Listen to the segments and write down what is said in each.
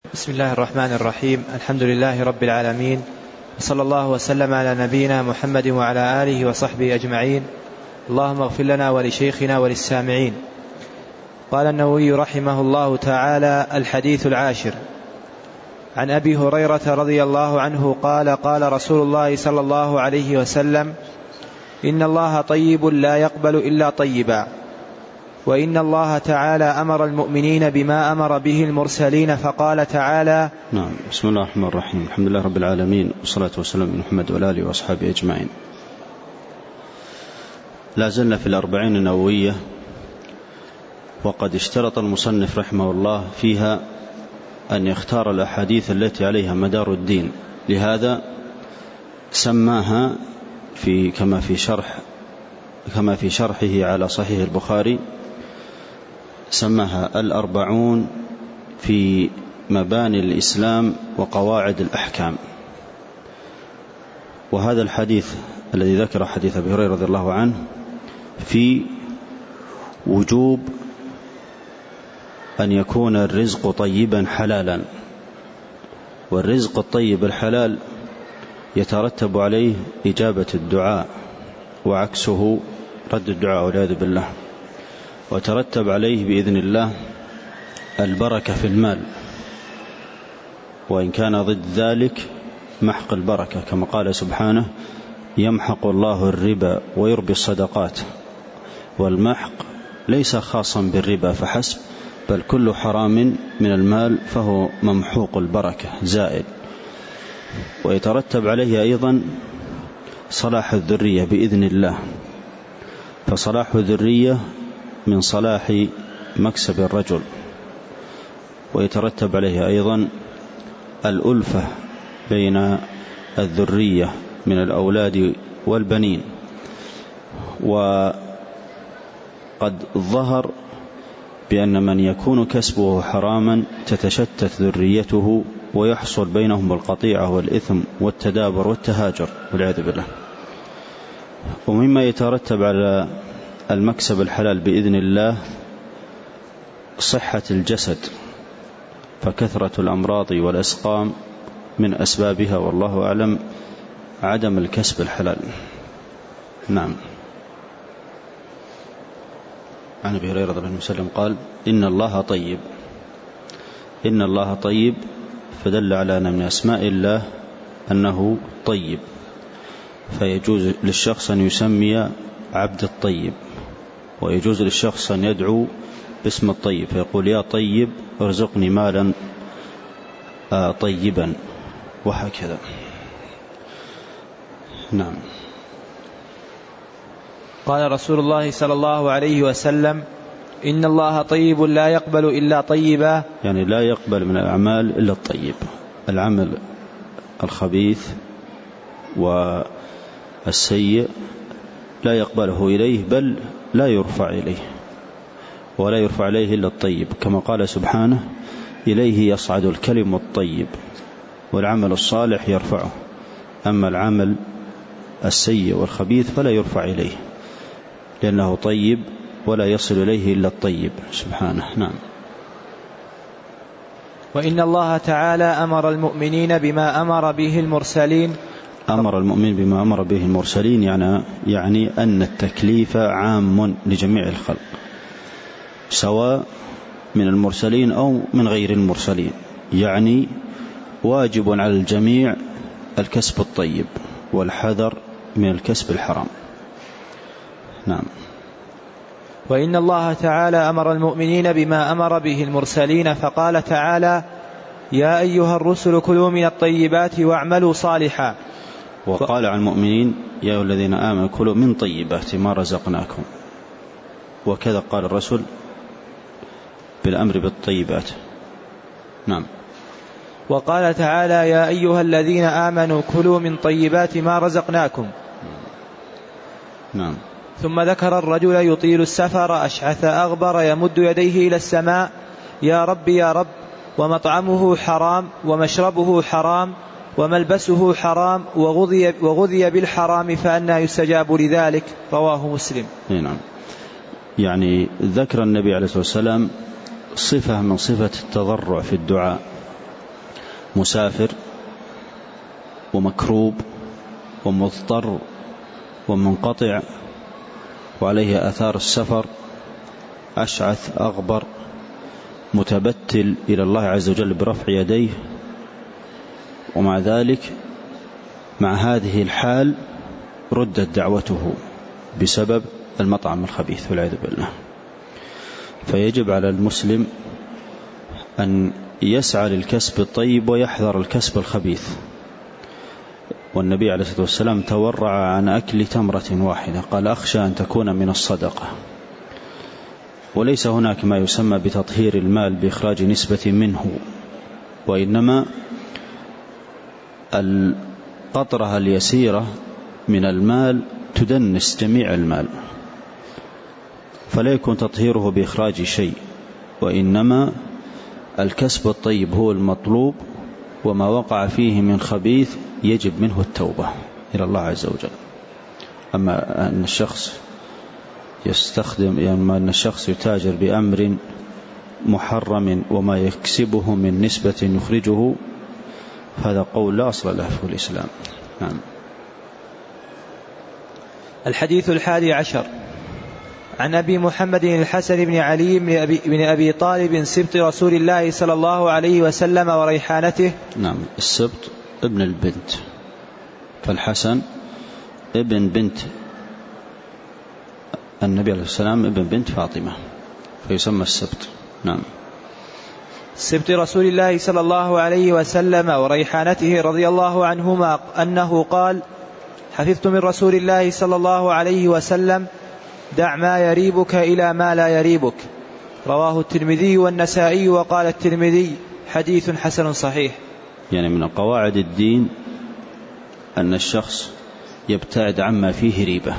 بسم الله الرحمن الرحيم. الحمد لله رب العالمين، وصلى الله وسلم على نبينا محمد وعلى آله وصحبه أجمعين. اللهم اغفر لنا ولشيخنا وللسامعين. قال النووي رحمه الله تعالى: الحديث العاشر. عن أبي هريرة رضي الله عنه قال: قال رسول الله صلى الله عليه وسلم: إن الله طيب لا يقبل إلا طيبا. وإن الله تعالى أمر المؤمنين بما أمر به المرسلين فقال تعالى: نعم. بسم الله الرحمن الرحيم. الحمد لله رب العالمين، والصلاة والسلام على محمد وعلى آله وأصحابه أجمعين. لا زلنا في الأربعين النووية، وقد اشترط المصنف رحمه الله فيها أن يختار الأحاديث التي عليها مدار الدين، لهذا سماها كما في شرحه على صحيح البخاري، سماها الأربعون في مباني الإسلام وقواعد الأحكام. وهذا الحديث الذي ذكر حديث أبي هريرة رضي الله عنه في وجوب أن يكون الرزق طيبا حلالا، والرزق الطيب الحلال يترتب عليه إجابة الدعاء، وعكسه رد الدعاء والعياذ بالله، وترتب عليه بإذن الله البركة في المال، وإن كان ضد ذلك محق البركة، كما قال سبحانه: يمحق الله الربا ويربي الصدقات. والمحق ليس خاصا بالربا فحسب، بل كل حرام من المال فهو ممحوق البركة زائد. ويترتب عليه أيضا صلاح الذرية بإذن الله، فصلاح الذرية من صلاح مكسب الرجل. ويترتب عليه أيضا الألفة بين الذرية من الأولاد والبنين. وقد ظهر بأن من يكون كسبه حراما تتشتت ذريته، ويحصل بينهم القطيعة والإثم والتدابر والتهاجر والعياذ بالله. ومما يترتب على المكسب الحلال بإذن الله صحة الجسد، فكثرة الأمراض والأسقام من أسبابها والله أعلم عدم الكسب الحلال. نعم. عن أبي هريرة رضي الله عنه قال: إن الله طيب. إن الله طيب، فدل على أن من أسماء الله أنه طيب، فيجوز للشخص أن يسمي عبد الطيب، ويجوز للشخص أن يدعو باسم الطيب، فيقول: يا طيب ارزقني مالا طيبا، وهكذا. نعم. قال رسول الله صلى الله عليه وسلم: إن الله طيب لا يقبل إلا طيبا، يعني لا يقبل من الأعمال إلا الطيب. العمل الخبيث والسيء لا يقبله إليه، بل لا يرفع إليه، ولا يرفع إليه إلا الطيب، كما قال سبحانه: إليه يصعد الكلم الطيب والعمل الصالح يرفعه، أما العمل السيء والخبيث فلا يرفع إليه، لأنه طيب ولا يصل إليه إلا الطيب سبحانه. نعم. وإن الله تعالى أمر المؤمنين بما أمر به المرسلين. أمر المؤمن بما أمر به المرسلين يعني أن التكليف عام لجميع الخلق، سواء من المرسلين أو من غير المرسلين، يعني واجب على الجميع الكسب الطيب والحذر من الكسب الحرام. نعم. وإن الله تعالى أمر المؤمنين بما أمر به المرسلين فقال تعالى: يا أيها الرسل كلوا من الطيبات واعملوا صالحا. وقال عن المؤمنين: يا أيها الذين آمنوا كلوا من طيبات ما رزقناكم. وكذا قال الرسول بالأمر بالطيبات. نعم. وقال تعالى: يا أيها الذين آمنوا كلوا من طيبات ما رزقناكم. نعم. ثم ذكر الرجل يطيل السفر أشعث أغبر يمد يديه إلى السماء: يا رب يا رب، ومطعمه حرام ومشربه حرام وملبسه حرام وغذي بالحرام فأنى يستجاب لذلك. رواه مسلم. نعم. يعني ذكر النبي عليه الصلاة والسلام صفة من صفة التضرع في الدعاء، مسافر ومكروب ومضطر ومنقطع وعليه آثار السفر، أشعث أغبر متبتل إلى الله عز وجل برفع يديه، ومع ذلك مع هذه الحال ردت دعوته بسبب المطعم الخبيث والعياذ بالله. فيجب على المسلم أن يسعى للكسب الطيب ويحذر الكسب الخبيث. والنبي عليه الصلاة والسلام تورع عن أكل تمرة واحدة، قال أخشى أن تكون من الصدقة. وليس هناك ما يسمى بتطهير المال بإخراج نسبة منه، وإنما القطرة اليسيرة من المال تدنس جميع المال، فلا يكون تطهيره بإخراج شيء، وإنما الكسب الطيب هو المطلوب، وما وقع فيه من خبيث يجب منه التوبة إلى الله عز وجل. أما أن الشخص يتاجر بأمر محرم وما يكسبه من نسبة يخرجه، هذا قول لا أصل له في الإسلام. نعم. الحديث 11 عن أبي محمد الحسن بن علي بن أبي طالب سبط رسول الله صلى الله عليه وسلم وريحانته. نعم، السبط ابن البنت، فالحسن ابن بنت النبي عليه السلام ابن بنت فاطمة، فيسمى السبط. نعم. سبط رسول الله صلى الله عليه وسلم وريحانته رضي الله عنهما أنه قال: حفظت من رسول الله صلى الله عليه وسلم: دع ما يريبك إلى ما لا يريبك. رواه الترمذي والنسائي، وقال الترمذي: حديث حسن صحيح. يعني من قواعد الدين أن الشخص يبتعد عما فيه ريبة،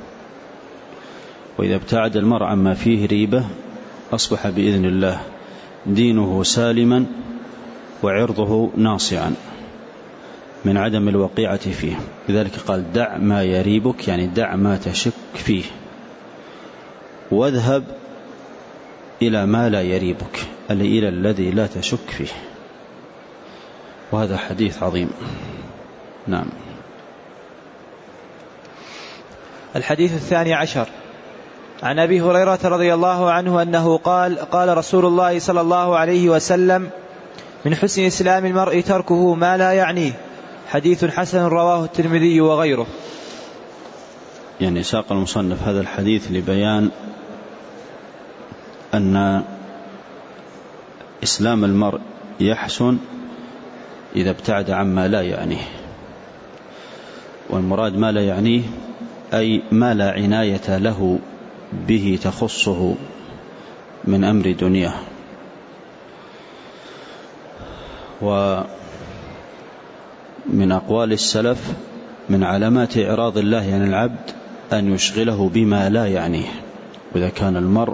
وإذا ابتعد المرء عما فيه ريبة أصبح بإذن الله دينه سالما وعرضه ناصعا من عدم الوقيعة فيه. لذلك قال: دع ما يريبك، يعني دع ما تشك فيه، واذهب إلى ما لا يريبك، إلى الذي لا تشك فيه. وهذا حديث عظيم. نعم. الحديث 12 عن أبي هريرة رضي الله عنه أنه قال: قال رسول الله صلى الله عليه وسلم: من حسن إسلام المرء تركه ما لا يعنيه. حديث حسن رواه الترمذي وغيره. يعني ساق المصنف هذا الحديث لبيان أن إسلام المرء يحسن إذا ابتعد عما لا يعنيه. والمراد ما لا يعنيه أي ما لا عناية له به تخصه من أمر دنياه. ومن أقوال السلف: من علامات إعراض الله عن العبد أن يشغله بما لا يعنيه. وإذا كان المرء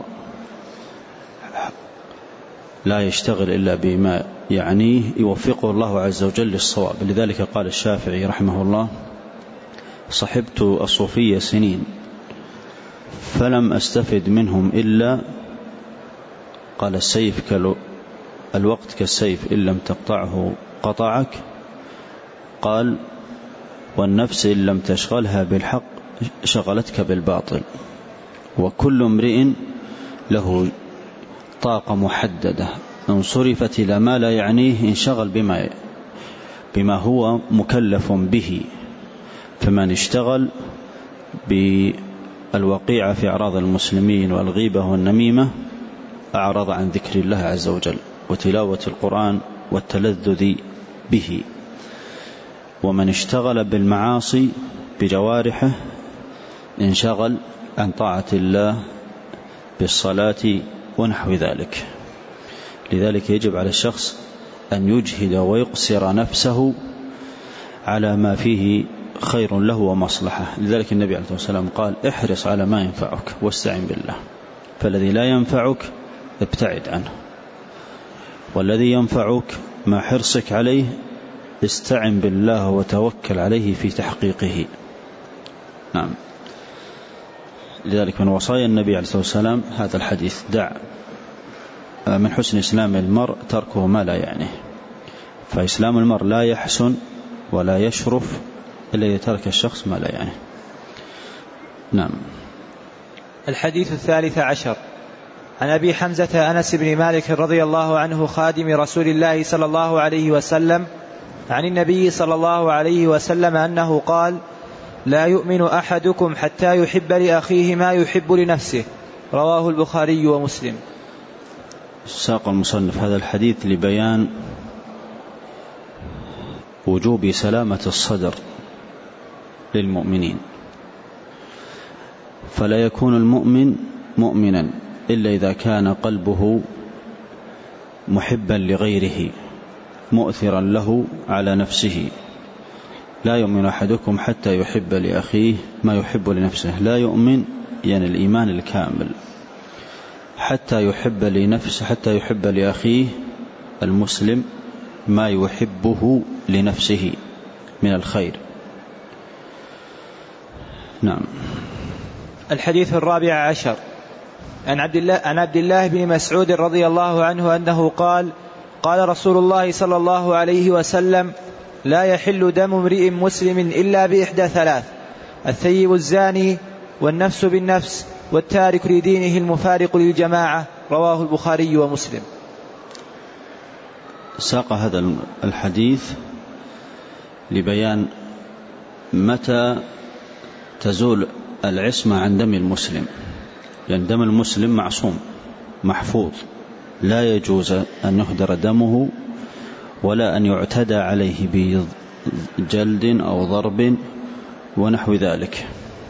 لا يشتغل إلا بما يعنيه يوفقه الله عز وجل للصواب. لذلك قال الشافعي رحمه الله: صحبت الصوفية سنين فلم أستفد منهم إلا، قال: السيف الوقت كالسيف إن لم تقطعه قطعك. قال: والنفس إن لم تشغلها بالحق شغلتك بالباطل. وكل امرئ له طاقة محددة، إن صرفت إلى ما لا يعنيه انشغل بما هو مكلف به. فمن اشتغل بالوقيعة في أعراض المسلمين والغيبة والنميمة أعرض عن ذكر الله عز وجل وتلاوة القرآن والتلذذ به. ومن اشتغل بالمعاصي بجوارحه انشغل عن طاعة الله بالصلاة ونحو ذلك. لذلك يجب على الشخص أن يجهد ويقصر نفسه على ما فيه خير له ومصلحة. لذلك النبي عليه الصلاة والسلام قال: احرص على ما ينفعك واستعن بالله، فالذي لا ينفعك ابتعد عنه، والذي ينفعك مع حرصك عليه استعن بالله وتوكل عليه في تحقيقه. نعم. لذلك من وصايا النبي عليه الصلاة والسلام هذا الحديث: دع من حسن إسلام المرء تركه ما لا يعنيه. فإسلام المرء لا يحسن ولا يشرف إلا إذا ترك الشخص ما لا يعني. نعم. الحديث 13 عن أبي حمزة أنس بن مالك رضي الله عنه خادم رسول الله صلى الله عليه وسلم عن النبي صلى الله عليه وسلم أنه قال: لا يؤمن أحدكم حتى يحب لأخيه ما يحب لنفسه. رواه البخاري ومسلم. ساق المصنف هذا الحديث لبيان وجوب سلامة الصدر للمؤمنين، فلا يكون المؤمن مؤمنا إلا إذا كان قلبه محبا لغيره مؤثرا له على نفسه. لا يؤمن أحدكم حتى يحب لأخيه ما يحب لنفسه. لا يؤمن يعني الإيمان الكامل حتى يحب لأخيه المسلم ما يحبه لنفسه من الخير. نعم. الحديث 14 عن عبد الله بن مسعود رضي الله عنه أنه قال: قال رسول الله صلى الله عليه وسلم: لا يحل دم امرئ مسلم إلا بإحدى ثلاث: الثيب الزاني، والنفس بالنفس، والتارك لدينه المفارق للجماعة. رواه البخاري ومسلم. ساق هذا الحديث لبيان متى تزول العصمة عن دم المسلم، لأن دم المسلم معصوم محفوظ، لا يجوز أن يهدر دمه ولا أن يعتدى عليه بجلد أو ضرب ونحو ذلك.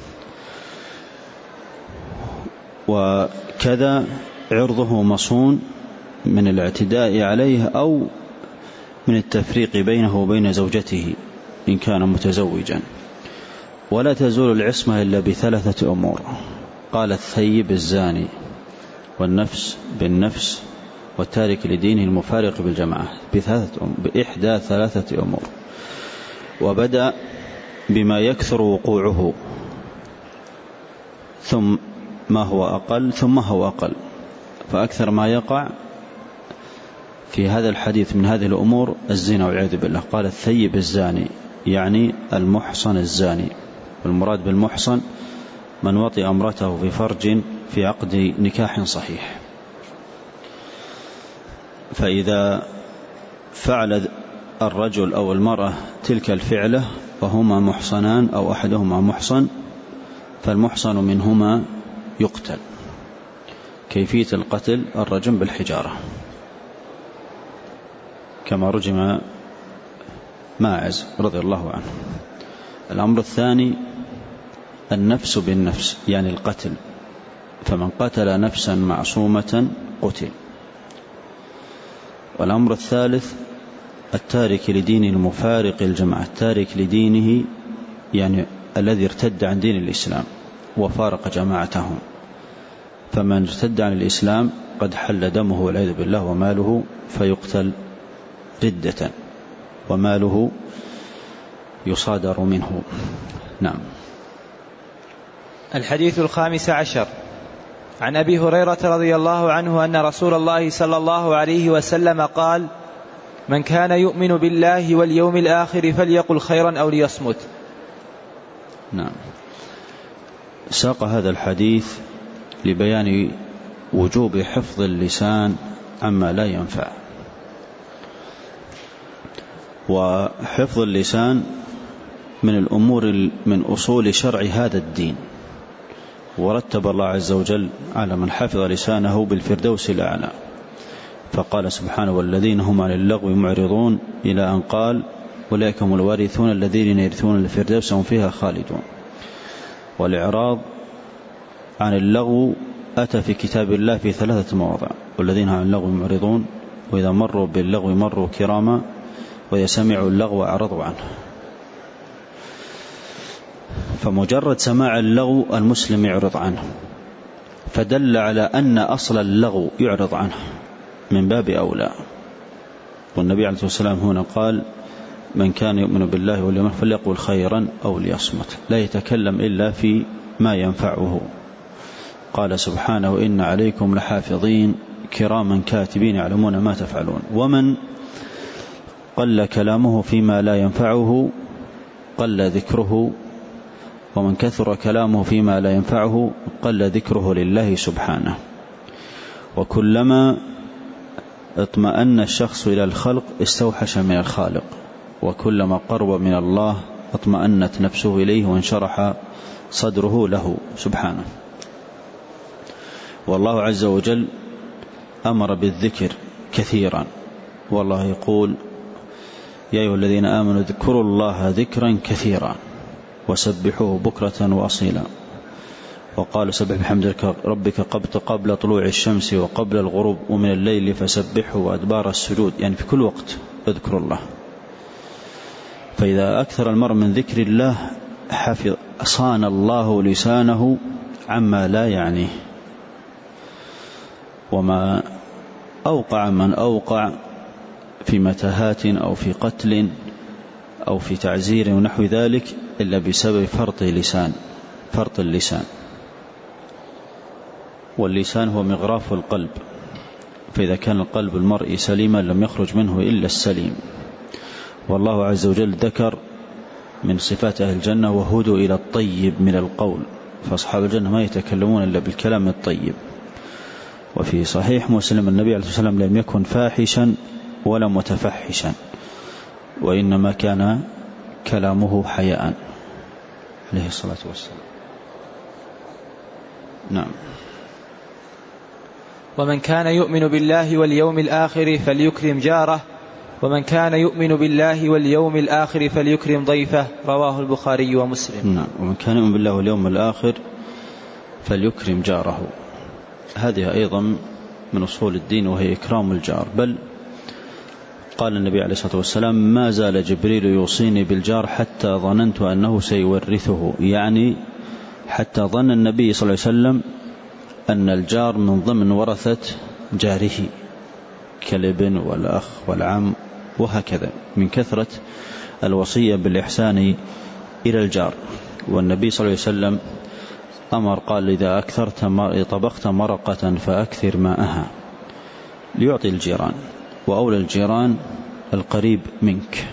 وكذا عرضه مصون من الاعتداء عليه أو من التفريق بينه وبين زوجته إن كان متزوجا. ولا تزول العصمة إلا بثلاثة أمور: قال الثيب الزاني، والنفس بالنفس، والتارك لدينه المفارق بالجماعة، بإحدى ثلاثة أمور. وبدأ بما يكثر وقوعه ثم ما هو أقل ثم هو أقل، فأكثر ما يقع في هذا الحديث من هذه الأمور الزنا والعياذ بالله. قال الثيب الزاني يعني المحصن الزاني، والمراد بالمحصن من وطئ امرأته في فرج في عقد نكاح صحيح. فإذا فعل الرجل أو المرأة تلك الفعلة وهما محصنان أو أحدهما محصن، فالمحصن منهما يقتل. كيفية القتل: الرجم بالحجارة كما رجم ماعز رضي الله عنه. الأمر الثاني النفس بالنفس يعني القتل، فمن قتل نفسا معصومة قتل. والأمر الثالث التارك لدينه المفارق الجماعة. التارك لدينه يعني الذي ارتد عن دين الإسلام وفارق جماعتهم، فمن ارتد عن الإسلام قد حل دمه والعياذ بالله وماله، فيقتل ردة وماله يصادر منه. نعم. الحديث 15 عن أبي هريرة رضي الله عنه أن رسول الله صلى الله عليه وسلم قال: من كان يؤمن بالله واليوم الآخر فليقل خيرا أو ليصمت. نعم. ساق هذا الحديث لبيان وجوب حفظ اللسان عما لا ينفع. وحفظ اللسان من الأمور من أصول شرع هذا الدين، ورتب الله عز وجل على من حفظ لسانه بالفردوس الأعلى، فقال سبحانه: والذين هم عن اللغو معرضون، إلى أن قال: أولئك هم الوارثون الذين يرثون الفردوس هم فيها خالدون. والإعراض عن اللغو أتى في كتاب الله في 3 مواضع: والذين هم عن اللغو معرضون، وإذا مروا باللغو مروا كراما، وإذا سمعوا اللغو أعرضوا عنه. فمجرد سماع اللغو المسلم يعرض عنه، فدل على أن أصل اللغو يعرض عنه من باب أولى. والنبي عليه الصلاة والسلام هنا قال: من كان يؤمن بالله واليوم الآخر فليقل خيرا أو ليصمت، لا يتكلم إلا في ما ينفعه. قال سبحانه: إن عليكم لحافظين كراما كاتبين يعلمون ما تفعلون. ومن قل كلامه فيما لا ينفعه قل ذكره، ومن كثر كلامه فيما لا ينفعه قل ذكره لله سبحانه. وكلما اطمأن الشخص إلى الخلق استوحش من الخالق، وكلما قرب من الله اطمأنت نفسه إليه وانشرح صدره له سبحانه. والله عز وجل أمر بالذكر كثيرا، والله يقول: يا أيها الذين آمنوا اذكروا الله ذكرا كثيرا وسبحوه بكرة وأصيلا. وقال: سبح بحمد ربك قبل طلوع الشمس وقبل الغروب ومن الليل فسبحه وأدبار السجود، يعني في كل وقت اذكر الله. فإذا أكثر المرء من ذكر الله صان الله لسانه عما لا يعنيه. وما أوقع من أوقع في متاهات أو في قتل أو في تعزير ونحو ذلك إلا بسبب فرط اللسان. واللسان هو مغراف القلب، فإذا كان القلب المرء سليما لم يخرج منه إلا السليم. والله عز وجل ذكر من صفات أهل الجنة: وهدوا إلى الطيب من القول، فأصحاب الجنة ما يتكلمون إلا بالكلام الطيب. وفي صحيح مسلم النبي عليه الصلاة والسلام لم يكن فاحشا ولا متفحشا، وإنما كان كلامه حياء عليه الصلاة والسلام. نعم. ومن كان يؤمن بالله واليوم الآخر فليكرم جاره، ومن كان يؤمن بالله واليوم الآخر فليكرم ضيفه، رواه البخاري ومسلم. نعم. ومن كان يؤمن بالله واليوم الآخر فليكرم جاره، هذه أيضا من أصول الدين وهي إكرام الجار. بل قال النبي عليه الصلاة والسلام: ما زال جبريل يوصيني بالجار حتى ظننت أنه سيورثه، يعني حتى ظن النبي صلى الله عليه وسلم أن الجار من ضمن ورثة جاره كالابن والأخ والعم وهكذا، من كثرة الوصية بالإحسان إلى الجار. والنبي صلى الله عليه وسلم أمر قال: إذا طبخت مرقة فأكثر ماءها، ليعطي الجيران، وأولى الجيران القريب منك.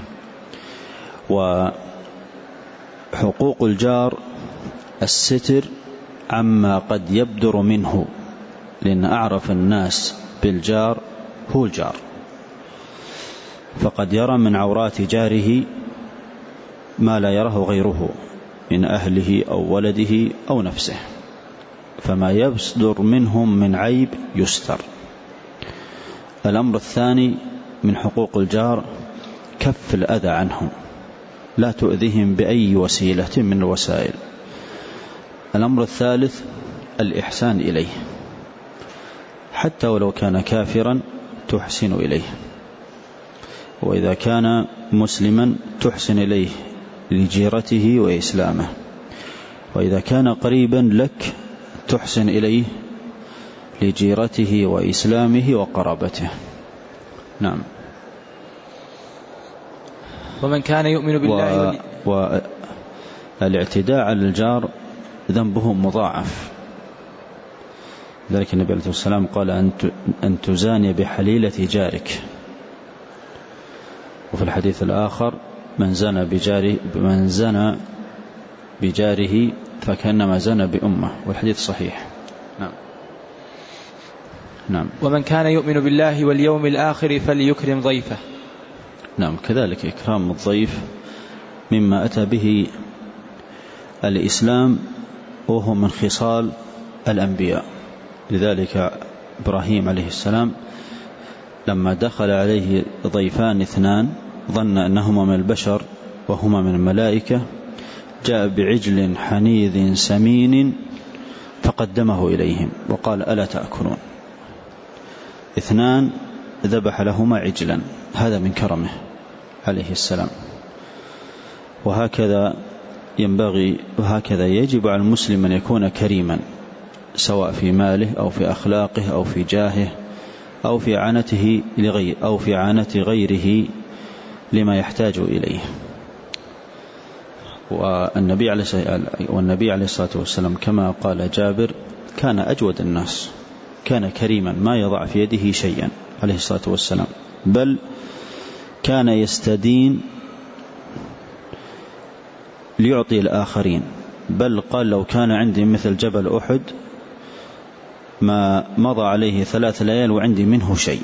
وحقوق الجار الستر عما قد يبدر منه، لأن أعرف الناس بالجار هو الجار، فقد يرى من عورات جاره ما لا يراه غيره من أهله أو ولده أو نفسه، فما يصدر منهم من عيب يستر. الأمر الثاني من حقوق الجار كف الأذى عنهم، لا تؤذيهم بأي وسيلة من الوسائل. الأمر الثالث الإحسان إليه، حتى ولو كان كافرا تحسن إليه، وإذا كان مسلما تحسن إليه لجيرته وإسلامه، وإذا كان قريبا لك تحسن إليه لجيرته وإسلامه وقرابته. نعم. ومن كان يؤمن بالله والاعتداء على الجار ذنبه مضاعف، ذلك النبي عليه الصلاة والسلام قال: أن تزاني بحليلة جارك. وفي الحديث الآخر: من زنى بجاره فكأنما زنى بأمه، والحديث صحيح. نعم. نعم. ومن كان يؤمن بالله واليوم الآخر فليكرم ضيفه. نعم. كذلك إكرام الضيف مما أتى به الإسلام، وهو من خصال الأنبياء. لذلك إبراهيم عليه السلام لما دخل عليه ضيفان اثنان ظن أنهما من البشر وهما من الملائكة، جاء بعجل حنيذ سمين فقدمه إليهم وقال: ألا تأكلون؟ اثنان ذبح لهما عجلا، هذا من كرمه عليه السلام. وهكذا ينبغي وهكذا يجب على المسلم أن يكون كريما، سواء في ماله أو في أخلاقه أو في جاهه أو في عانة غيره لما يحتاج إليه. والنبي عليه الصلاة والسلام كما قال جابر: كان أجود الناس، كان كريما ما يضع في يده شيئا عليه الصلاة والسلام، بل كان يستدين ليعطي الآخرين، بل قال لو كان عندي مثل جبل أحد ما مضى عليه 3 ليال وعندي منه شيء.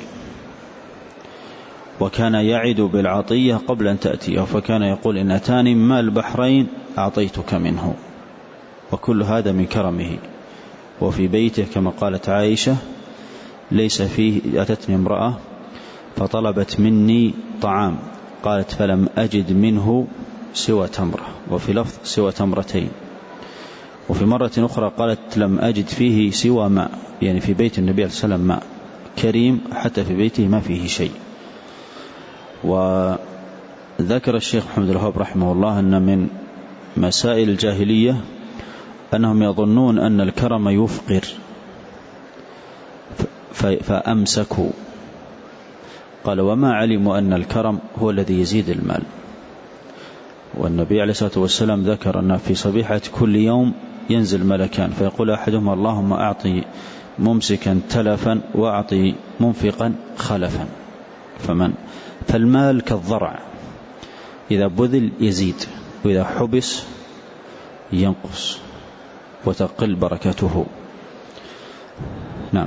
وكان يعد بالعطية قبل أن تأتيه، فكان يقول إن أتاني ماء البحرين أعطيتك منه. وكل هذا من كرمه. وفي بيته كما قالت عائشة ليس فيه، أتتني امرأة فطلبت مني طعام، قالت فلم أجد منه سوى تمرة، وفي لفظ سوى تمرتين. وفي مرة أخرى قالت لم أجد فيه سوى ماء، يعني في بيت النبي عليه الصلاة والسلام ماء كريم، حتى في بيته ما فيه شيء. وذكر الشيخ محمد الوهاب رحمه الله أن من مسائل الجاهلية أنهم يظنون أن الكرم يفقر فأمسكوا. قال وما علموا أن الكرم هو الذي يزيد المال. والنبي عليه الصلاة والسلام ذكر أن في صبيحة كل يوم ينزل ملكان فيقول أحدهما اللهم أعطي ممسكا تلفا وأعطي منفقا خلفا. فالمال كالضرع، إذا بذل يزيد، وإذا حبس ينقص وتقل بركته. نعم.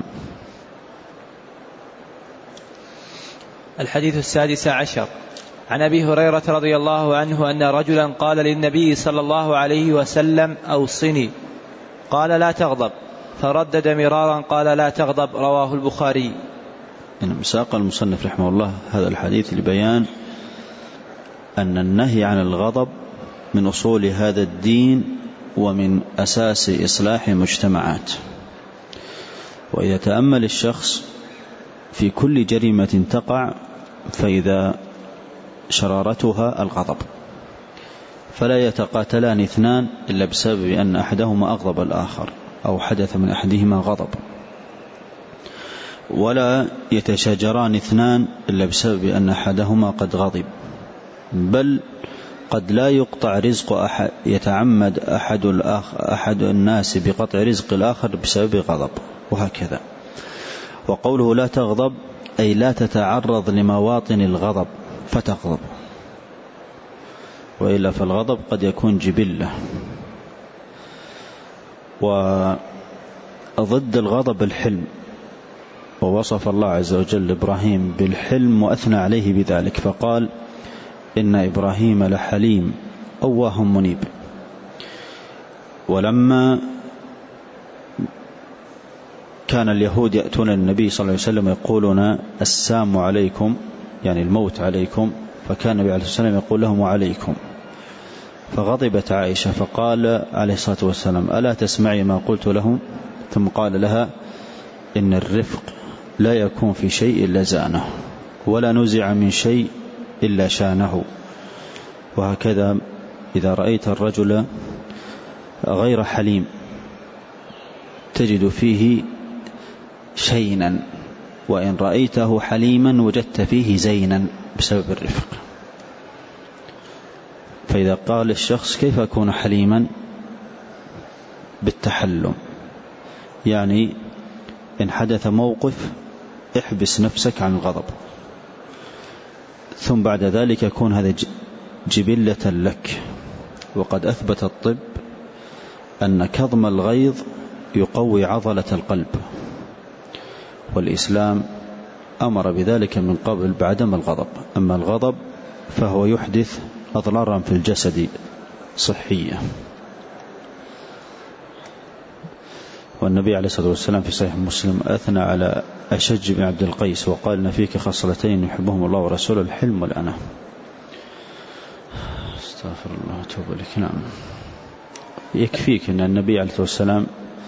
الحديث 16 عن أبي هريرة رضي الله عنه أن رجلا قال للنبي صلى الله عليه وسلم أوصني، قال لا تغضب، فردد مرارا قال لا تغضب، رواه البخاري. ساق المصنف رحمه الله هذا الحديث لبيان أن النهي عن الغضب من أصول هذا الدين ومن أساس إصلاح المجتمعات. وإذا تأمل الشخص في كل جريمة تقع فإذا شرارتها الغضب، فلا يتقاتلان 2 إلا بسبب أن أحدهما أغضب الآخر أو حدث من أحدهما غضب، ولا يتشاجران 2 إلا بسبب أن أحدهما قد غضب، بل قد لا يقطع رزق أحد، يتعمد أحد الناس بقطع رزق الآخر بسبب غضب، وهكذا. وقوله لا تغضب أي لا تتعرض لمواطن الغضب فتغضب، وإلا فالغضب قد يكون جبلة. وضد الغضب الحلم، ووصف الله عز وجل إبراهيم بالحلم وأثنى عليه بذلك، فقال إن إبراهيم لحليم أواه منيب. ولما كان اليهود يأتون النبي صلى الله عليه وسلم يقولون السام عليكم، يعني الموت عليكم، فكان النبي عليه الصلاة والسلام يقول لهم وعليكم. فغضبت عائشة فقال عليه الصلاة والسلام ألا تسمعي ما قلت لهم؟ ثم قال لها إن الرفق لا يكون في شيء إلا زانه، ولا نزع من شيء إلا شانه. وهكذا إذا رأيت الرجل غير حليم تجد فيه شينا، وإن رأيته حليما وجدت فيه زينا بسبب الرفق. فإذا قال الشخص كيف أكون حليما؟ بالتحلم، يعني إن حدث موقف احبس نفسك عن الغضب، ثم بعد ذلك يكون هذا جبلة لك. وقد أثبت الطب أن كظم الغيظ يقوي عضلة القلب، والإسلام أمر بذلك من قبل بعدم الغضب. أما الغضب فهو يحدث أضرارا في الجسد صحية. والنبي عليه الصلاة والسلام في صحيح مسلم أثنى على أشج بن عبد القيس وقال إن فيك خصلتين يحبهم الله ورسوله، الحلم والأنة. استغفر الله وتوب إليك. نعم. يكفيك أن النبي عليه الصلاة والسلام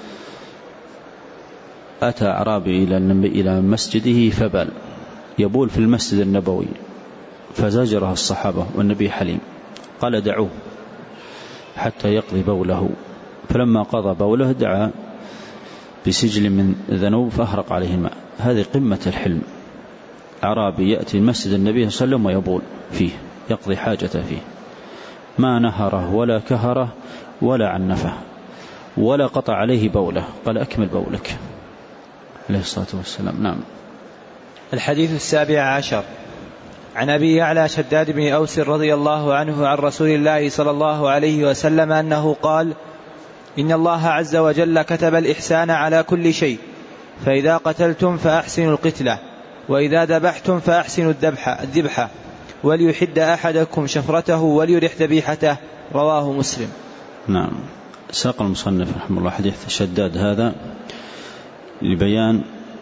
أتى أعرابي إلى مسجده فبال، يبول في المسجد النبوي، فزجره الصحابة والنبي حليم، قال دعوه حتى يقضي بوله. فلما قضى بوله دعا بسجل من ذنوب فأهرق عليه الماء. هذه قمة الحلم. أعرابي يأتي المسجد النبي صلى الله عليه وسلم ويبول فيه، يقضي حاجته فيه، ما نهره ولا كهره ولا عنفه ولا قطع عليه بوله، قال أكمل بولك عليه الصلاة والسلام. نعم. الحديث 17 عن أبي يعلى شداد بن أوس رضي الله عنه عن رسول الله صلى الله عليه وسلم أنه قال: إن الله عز وجل كتب الإحسان على كل شيء، فإذا قتلتم فأحسنوا القتلة، وإذا ذبحتم فأحسنوا الذبحة، وليحد أحدكم شفرته وليرح ذبيحته. رواه مسلم. نعم. ساق المصنف رحمه الله حديث شداد هذا لبيان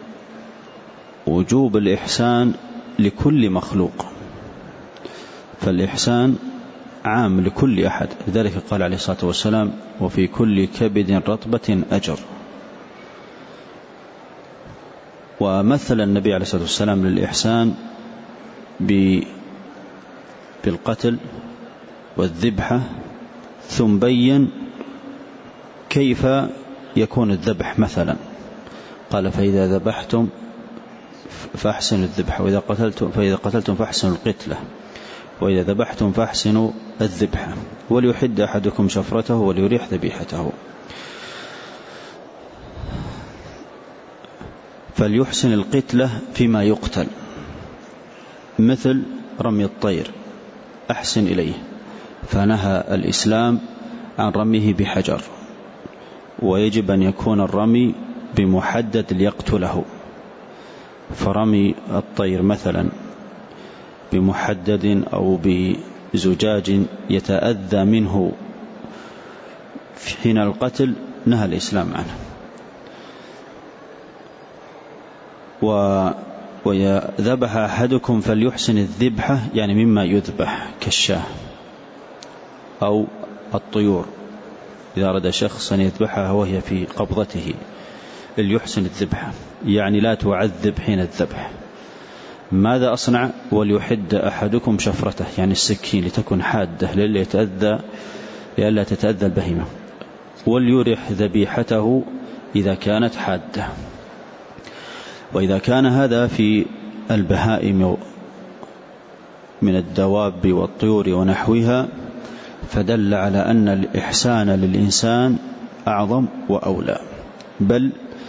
وجوب الإحسان لكل مخلوق، فالإحسان عام لكل أحد، لذلك قال عليه الصلاة والسلام: وفي كل كبد رطبة أجر. ومثل النبي عليه الصلاة والسلام للإحسان بالقتل والذبحة، ثم بين كيف يكون الذبح. مثلا قال: فإذا ذبحتم فأحسنوا الذبح، فإذا قتلتم فأحسنوا القتلة، وإذا ذبحتم فأحسنوا الذبحة، وليحد أحدكم شفرته وليريح ذبيحته. فليحسن القتلة فيما يقتل، مثل رمي الطير، أحسن إليه، فنهى الإسلام عن رميه بحجر، ويجب أن يكون الرمي بمحدد ليقتله. فرمي الطير مثلا بمحدد أو بزجاج يتأذى منه حين القتل نهى الإسلام عنه. وذبح أحدكم فليحسن الذبحة، يعني مما يذبح كالشاه أو الطيور، إذا أراد شخص أن يذبحها وهي في قبضته ليحسن الذبحة، يعني لا تعذب حين الذبح. ماذا أصنع؟ وليحد أحدكم شفرته، يعني السكين لتكن حادة لئلا تتأذى البهيمة. وليرح ذبيحته إذا كانت حادة. وإذا كان هذا في البهائم من الدواب والطيور ونحوها، فدل على أن الإحسان للإنسان أعظم وأولى. بل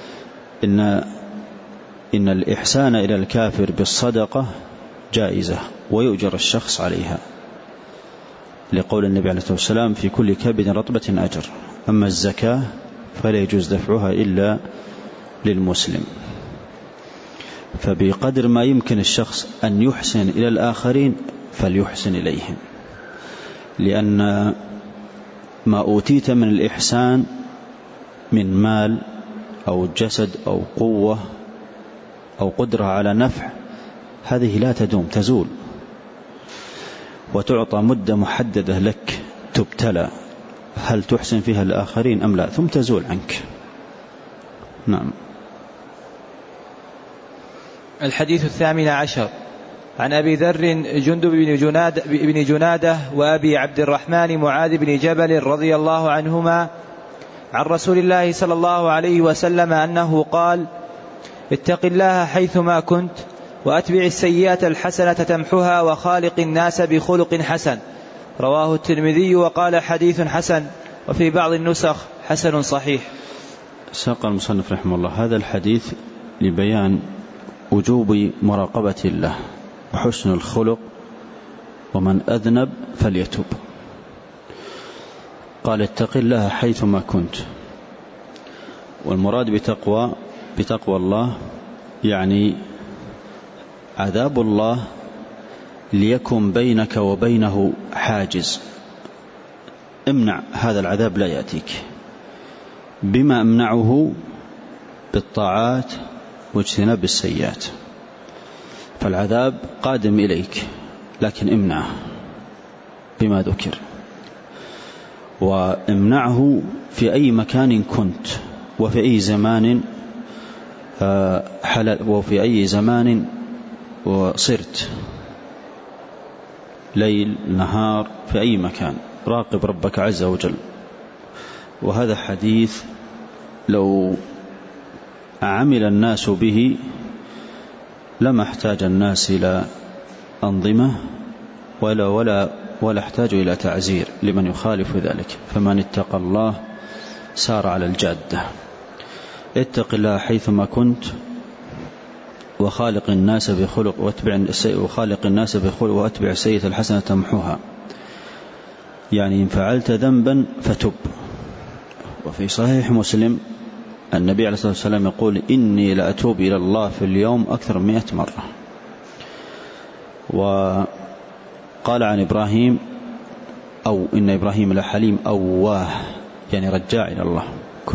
إن الإحسان إلى الكافر بالصدقة جائزة ويؤجر الشخص عليها، لقول النبي عليه الصلاة والسلام: في كل كبد رطبة أجر. أما الزكاة فلا يجوز دفعها إلا للمسلم. فبقدر ما يمكن الشخص أن يحسن إلى الآخرين فليحسن إليهم، لأن ما أوتيت من الإحسان من مال أو جسد أو قوة أو قدرة على نفع، هذه لا تدوم، تزول، وتعطى مدة محددة لك تبتلى هل تحسن فيها الآخرين أم لا، ثم تزول عنك. نعم. الحديث 18 عن أبي ذر جندب بن جنادة وأبي عبد الرحمن معاذ بن جبل رضي الله عنهما عن رسول الله صلى الله عليه وسلم أنه قال: اتق الله حيثما كنت، وأتبع السيئة الحسنة تمحها، وخالق الناس بخلق حسن. رواه الترمذي وقال: حديث حسن، وفي بعض النسخ حسن صحيح. ساق المصنف رحمه الله هذا الحديث لبيان وجوب مراقبة الله وحسن الخلق، ومن أذنب فليتوب. قال: اتق الله حيثما كنت. والمراد بتقوى الله يعني عذاب الله ليكن بينك وبينه حاجز، امنع هذا العذاب لا يأتيك. بما امنعه؟ بالطاعات واجتناب السيئات. فالعذاب قادم إليك، لكن امنعه بما ذكر، وامنعه في أي مكان كنت، وفي أي زمان وفي أي زمان وصرت، ليل نهار، في أي مكان راقب ربك عز وجل. وهذا حديث لو عمل الناس به لما احتاج الناس إلى أنظمة ولا احتاج إلى تعزير لمن يخالف ذلك. فمن اتقى الله سار على الجادة. اتق الله حيثما كنت، وخالق الناس بخلق وأتبع السيئة الحسنة تمحوها، يعني إن فعلت ذنبا فتب. وفي صحيح مسلم النبي عليه الصلاة والسلام يقول: إني لأتوب إلى الله في اليوم أكثر من 100 مرة. وقال عن إبراهيم: أو إن إبراهيم لحليم أواه، يعني رجاع إلى الله،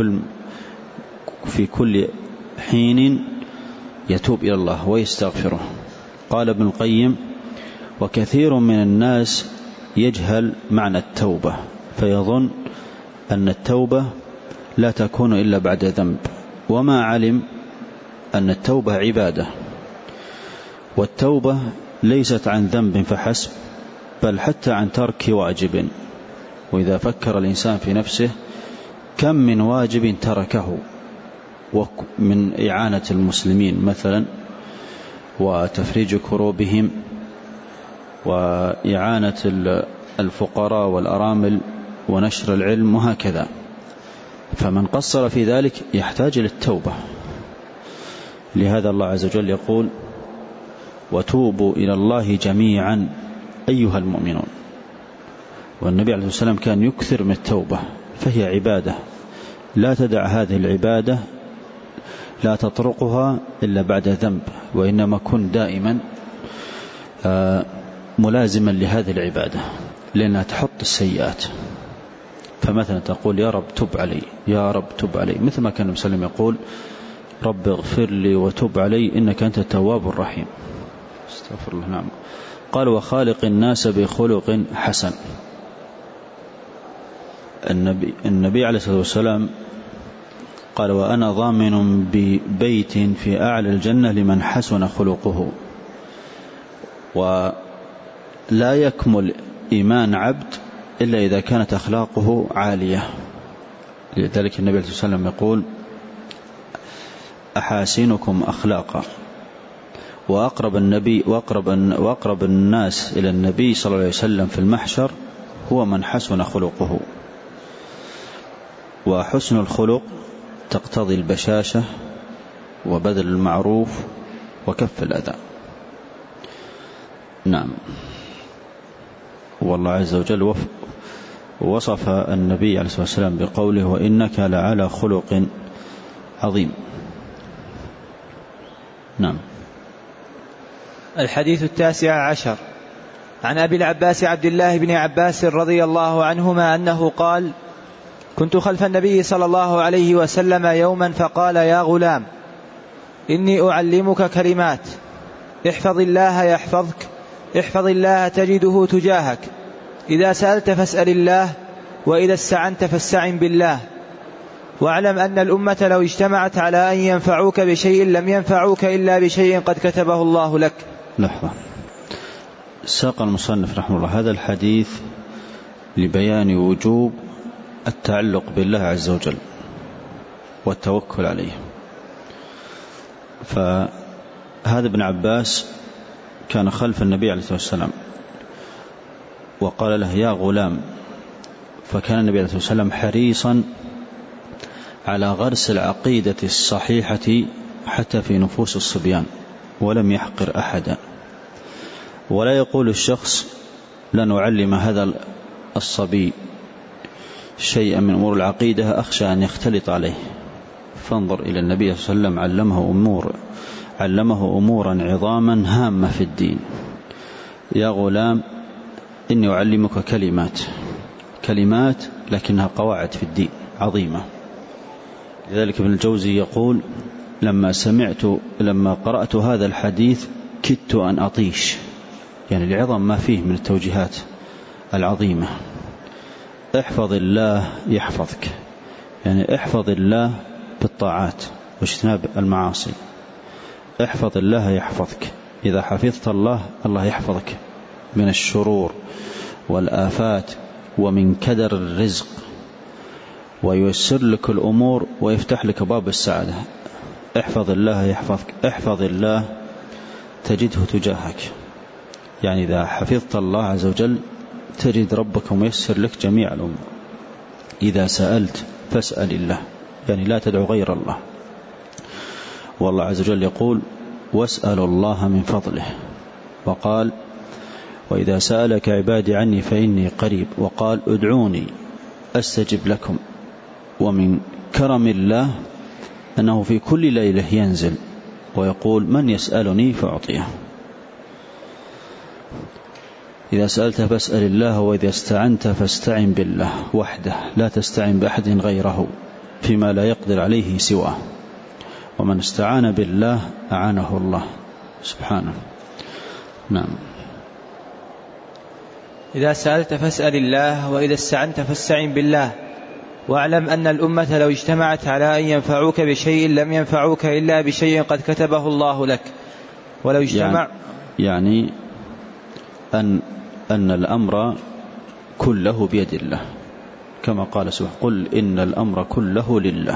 في كل حين يتوب إلى الله ويستغفره. قال ابن القيم: وكثير من الناس يجهل معنى التوبة، فيظن أن التوبة لا تكون إلا بعد ذنب، وما علم أن التوبة عبادة، والتوبة ليست عن ذنب فحسب، بل حتى عن ترك واجب. وإذا فكر الإنسان في نفسه كم من واجب تركه، ومن إعانة المسلمين مثلا، وتفريج كروبهم، وإعانة الفقراء والأرامل، ونشر العلم، وهكذا. فمن قصر في ذلك يحتاج للتوبة. لهذا الله عز وجل يقول: وتوبوا إلى الله جميعا أيها المؤمنون. والنبي عليه الصلاة والسلام كان يكثر من التوبة، فهي عبادة، لا تدع هذه العبادة، لا تطرقها إلا بعد ذنب، وإنما كن دائما ملازما لهذه العبادة، لأنها تحط السيئات. فمثلا تقول: يا رب تب علي، يا رب تب علي، مثل ما كان النبي صلى الله عليه وسلم يقول: رب اغفر لي وتب علي إنك أنت التواب الرحيم. استغفر الله. نعم. قال: وخالق الناس بخلق حسن. النبي عليه الصلاة والسلام قال: وأنا ضامن ببيت في أعلى الجنة لمن حسن خلقه. ولا يكمل إيمان عبد إلا إذا كانت أخلاقه عالية. لذلك النبي عليه الصلاة والسلام يقول: أحاسنكم أخلاقا. وأقرب الناس إلى النبي صلى الله عليه وسلم في المحشر هو من حسن خلقه. وحسن الخلق تقتضي البشاشة وبذل المعروف وكف الأذى. نعم. والله عز وجل وصف النبي عليه الصلاة والسلام بقوله: وإنك لعلى خلق عظيم. نعم. الحديث 19 عن أبي العباس عبد الله بن عباس رضي الله عنهما أنه قال: كنت خلف النبي صلى الله عليه وسلم يوما فقال: يا غلام، إني أعلمك كلمات، احفظ الله يحفظك، احفظ الله تجده تجاهك، إذا سألت فاسأل الله، وإذا استعنت فاستعن بالله، واعلم أن الأمة لو اجتمعت على أن ينفعوك بشيء لم ينفعوك إلا بشيء قد كتبه الله لك. لحظة. ساق المصنف رحمه الله هذا الحديث لبيان وجوب التعلق بالله عز وجل والتوكل عليه. فهذا ابن عباس كان خلف النبي عليه الصلاة والسلام، وقال له: يا غلام. فكان النبي عليه الصلاة والسلام حريصا على غرس العقيدة الصحيحة حتى في نفوس الصبيان، ولم يحقر أحدا. ولا يقول الشخص: لن أعلم هذا الصبي شيئا من أمور العقيدة أخشى أن يختلط عليه. فانظر إلى النبي صلى الله عليه وسلم، علمه أمورا عظاما هامة في الدين. يا غلام، إني أعلمك كلمات لكنها قواعد في الدين عظيمة. لذلك ابن الجوزي يقول: لما قرأت هذا الحديث كدت أن أطيش، يعني لعظم ما فيه من التوجيهات العظيمة. احفظ الله يحفظك، يعني احفظ الله بالطاعات واجتناب المعاصي. احفظ الله يحفظك، إذا حفظت الله يحفظك من الشرور والآفات ومن كدر الرزق، وييسر لك الأمور ويفتح لك باب السعادة. احفظ الله يحفظك، احفظ الله تجده تجاهك، يعني إذا حفظت الله عز وجل تجد ربك ميسر لك جميع الأمور. إذا سألت فاسأل الله، يعني لا تدعو غير الله. والله عز وجل يقول: واسألوا الله من فضله. وقال وإذا سألك عبادي عني فإني قريب. وقال ادعوني أستجب لكم. ومن كرم الله أنه في كل ليلة ينزل ويقول من يسألني فأعطيه. إذا سألت فاسأل الله، وإذا استعنت فاستعن بالله وحده، لا تستعن بأحد غيره فيما لا يقدر عليه سواه. ومن استعان بالله أعانه الله سبحانه. نعم. إذا سألت فاسأل الله، وإذا استعنت فاستعن بالله. واعلم أن الأمة لو اجتمعت على أن ينفعوك بشيء لم ينفعوك إلا بشيء قد كتبه الله لك. ولو اجتمع يعني أن الأمر كله بيد الله، كما قال سبحانه قل إن الأمر كله لله.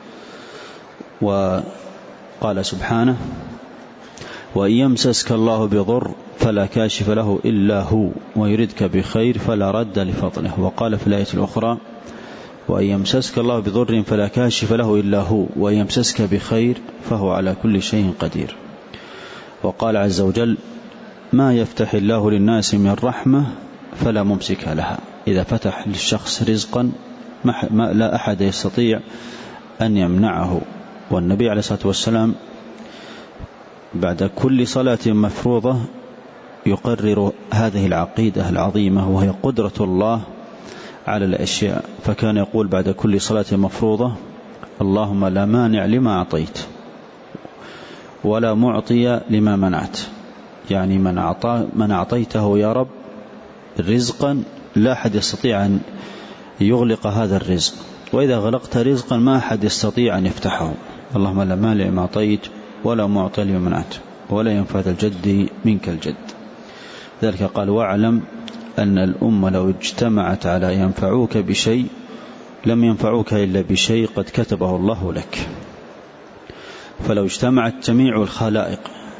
وقال سبحانه وإن يمسسك الله بضر فلا كاشف له إلا هو ويردك بخير فلا رد لفضله. وقال في الآية الأخرى وإن يمسسك الله بضر فلا كاشف له إلا هو وإن يمسسك بخير فهو على كل شيء قدير. وقال عز وجل ما يفتح الله للناس من رحمة فلا ممسك لها. إذا فتح للشخص رزقا لا أحد يستطيع أن يمنعه. والنبي عليه الصلاة والسلام بعد كل صلاة مفروضة يقرر هذه العقيدة العظيمة وهي قدرة الله على الأشياء، فكان يقول بعد كل صلاة مفروضة اللهم لا مانع لما أعطيت ولا معطي لما منعت. يعني من أعطيته يا رب رزقا لا أحد يستطيع أن يغلق هذا الرزق، وإذا غلقت رزقا ما أحد يستطيع أن يفتحه. اللهم لا مانع لما أعطيت ولا معطي لما منعت ولا ينفع ذا الجد منك الجد. ذلك قال واعلم أن الأمة لو اجتمعت على ينفعوك بشيء لم ينفعوك إلا بشيء قد كتبه الله لك. فلو اجتمعت جميع الخلائق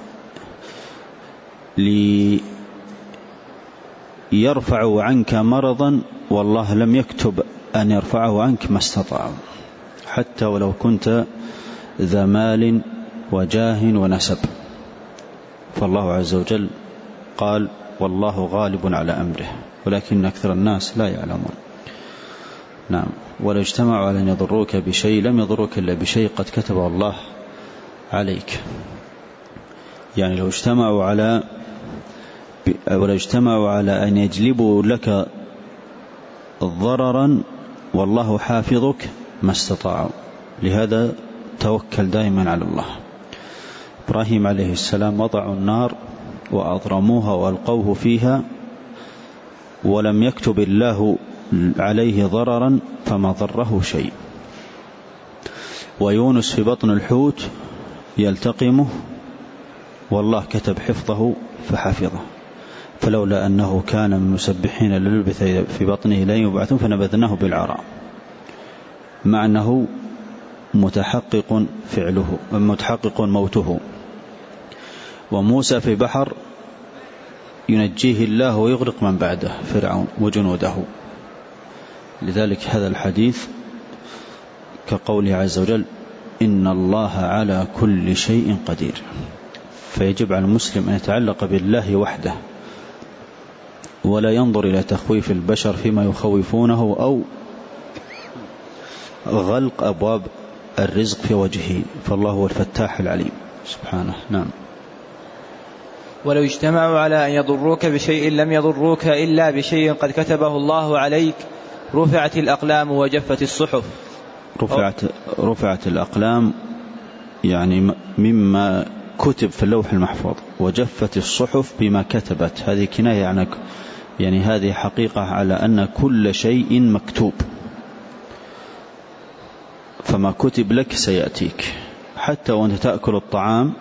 ليرفعوا عنك مرضا والله لم يكتب أن يرفعه عنك ما استطاعوا، حتى ولو كنت ذا مال وجاه ونسب. فالله عز وجل قال والله غالب على أمره ولكن أكثر الناس لا يعلمون. نعم. ولو اجتمعوا على أن يضروك بشيء لم يضروك إلا بشيء قد كتبه الله عليك. يعني لو اجتمعوا على أن يجلبوا لك ضررا والله حافظك ما استطاعوا. لهذا توكل دائما على الله. إبراهيم عليه السلام وضعوا النار وأضرموها وألقوه فيها ولم يكتب الله عليه ضررا فما ضره شيء. ويونس في بطن الحوت يلتقمه والله كتب حفظه فحفظه. فلولا أنه كان من المسبحين للبث في بطنه لا يبعثون فنبذناه بالعراء، مع أنه متحقق فعله متحقق موته. وموسى في بحر ينجيه الله ويغرق من بعده فرعون وجنوده. لذلك هذا الحديث كقوله عز وجل إن الله على كل شيء قدير. فيجب على المسلم أن يتعلق بالله وحده ولا ينظر إلى تخويف البشر فيما يخوفونه أو غلق أبواب الرزق في وجهه، فالله هو الفتاح العليم سبحانه. نعم. ولو اجتمعوا على أن يضروك بشيء لم يضروك إلا بشيء قد كتبه الله عليك رفعت الأقلام وجفت الصحف. رفعت الأقلام يعني مما كتب في اللوح المحفوظ، وجفت الصحف بما كتبت. هذه كناية يعني هذه حقيقة على أن كل شيء مكتوب، فما كتب لك سيأتيك. حتى وأنت تأكل الطعام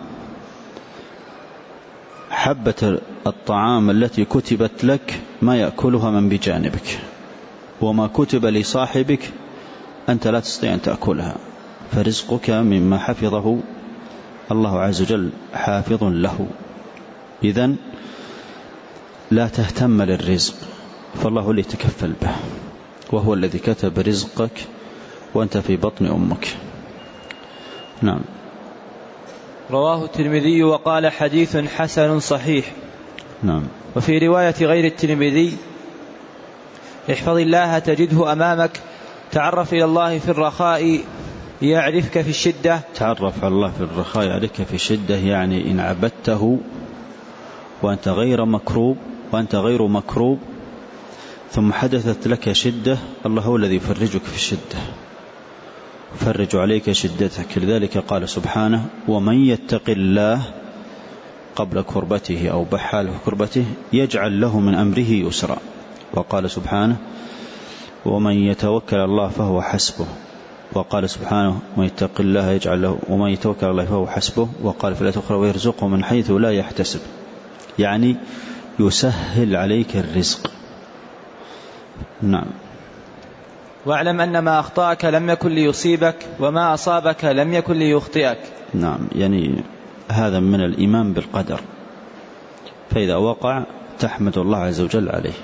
حبة الطعام التي كتبت لك ما يأكلها من بجانبك، وما كتب لصاحبك أنت لا تستطيع أن تأكلها، فرزقك مما حفظه الله عز وجل حافظ له. إذن لا تهتم للرزق، فالله اللي يتكفل به، وهو الذي كتب رزقك وأنت في بطن أمك. نعم. رواه الترمذي وقال حديث حسن صحيح. نعم. وفي رواية غير الترمذي: احفظ الله تجده أمامك، تعرف إلى الله في الرخاء يعرفك في الشدة. تعرف على الله في الرخاء يعرفك في الشدة، يعني إن عبدته وأنت غير مكروب ثم حدثت لك شدة، الله هو الذي يفرجك في الشدة، يفرج عليك شدتك. لذلك قال سبحانه: ومن يتق الله قبل كربته أو بحال كربته يجعل له من أمره يسرا. وقال سبحانه: ومن يتوكل على الله فهو حسبه. وقال سبحانه: ومن يتق الله يجعل له، ومن يتوكل على الله فهو حسبه. وقال في الآية الأخرى: ويرزقه من حيث لا يحتسب، يعني يسهل عليك الرزق. نعم. واعلم أن ما أخطأك لم يكن ليصيبك، وما أصابك لم يكن ليخطئك. نعم، يعني هذا من الإيمان بالقدر، فإذا وقع تحمد الله عز وجل عليه،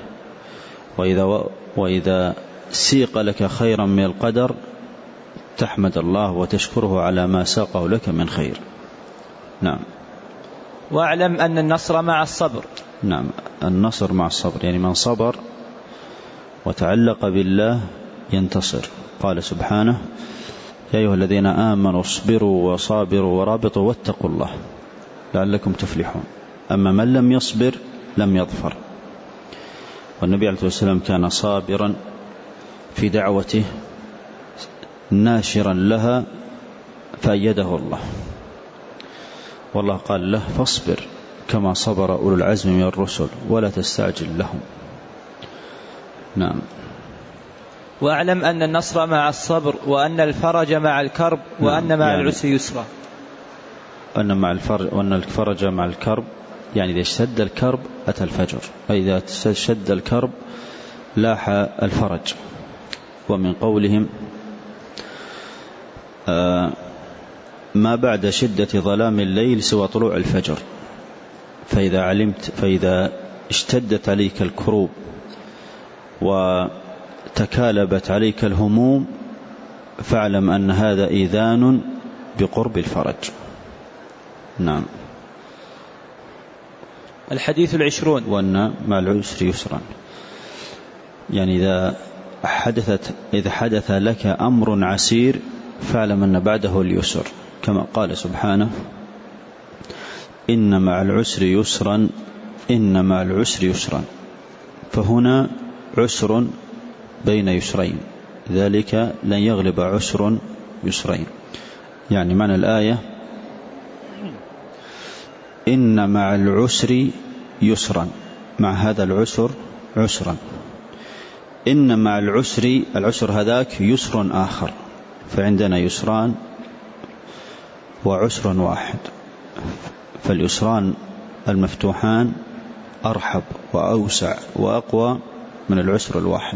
وإذا سيق لك خيرا من القدر تحمد الله وتشكره على ما ساقه لك من خير. نعم. واعلم أن النصر مع الصبر. نعم، النصر مع الصبر، يعني من صبر وتعلق بالله ينتصر. قال سبحانه: يا أيها الذين آمنوا اصبروا وصابروا ورابطوا واتقوا الله لعلكم تفلحون. أما من لم يصبر لم يظفر. والنبي عليه الصلاة والسلام كان صابرا في دعوته ناشرا لها فأيده الله، والله قال له: فاصبر كما صبر أولو العزم من الرسل ولا تستعجل لهم. نعم. واعلم أن النصر مع الصبر، وأن الفرج مع الكرب، وأن مع العسر يسرا. وأن الفرج مع الكرب، يعني إذا اشتد الكرب أتى الفجر، فإذا اشتد الكرب لاح الفرج. ومن قولهم: ما بعد شدة ظلام الليل سوى طلوع الفجر. فإذا اشتدت عليك الكروب وتكالبت عليك الهموم فاعلم أن هذا إذان بقرب الفرج. نعم. الحديث 20: وأن مع العسر يسرا، يعني إذا حدث لك أمر عسير فاعلم أن بعده اليسر، كما قال سبحانه: إن مع العسر يسرا، إن مع العسر يسرا. فهنا عسر بين يسرين، ذلك لن يغلب عسر يسرين. يعني معنى الآية: إن مع العسر يسرا، مع هذا العسر عسرا. إن مع العسر هذاك يسر آخر، فعندنا يسران وعسر واحد، فاليسران المفتوحان أرحب وأوسع وأقوى من العسر الواحد.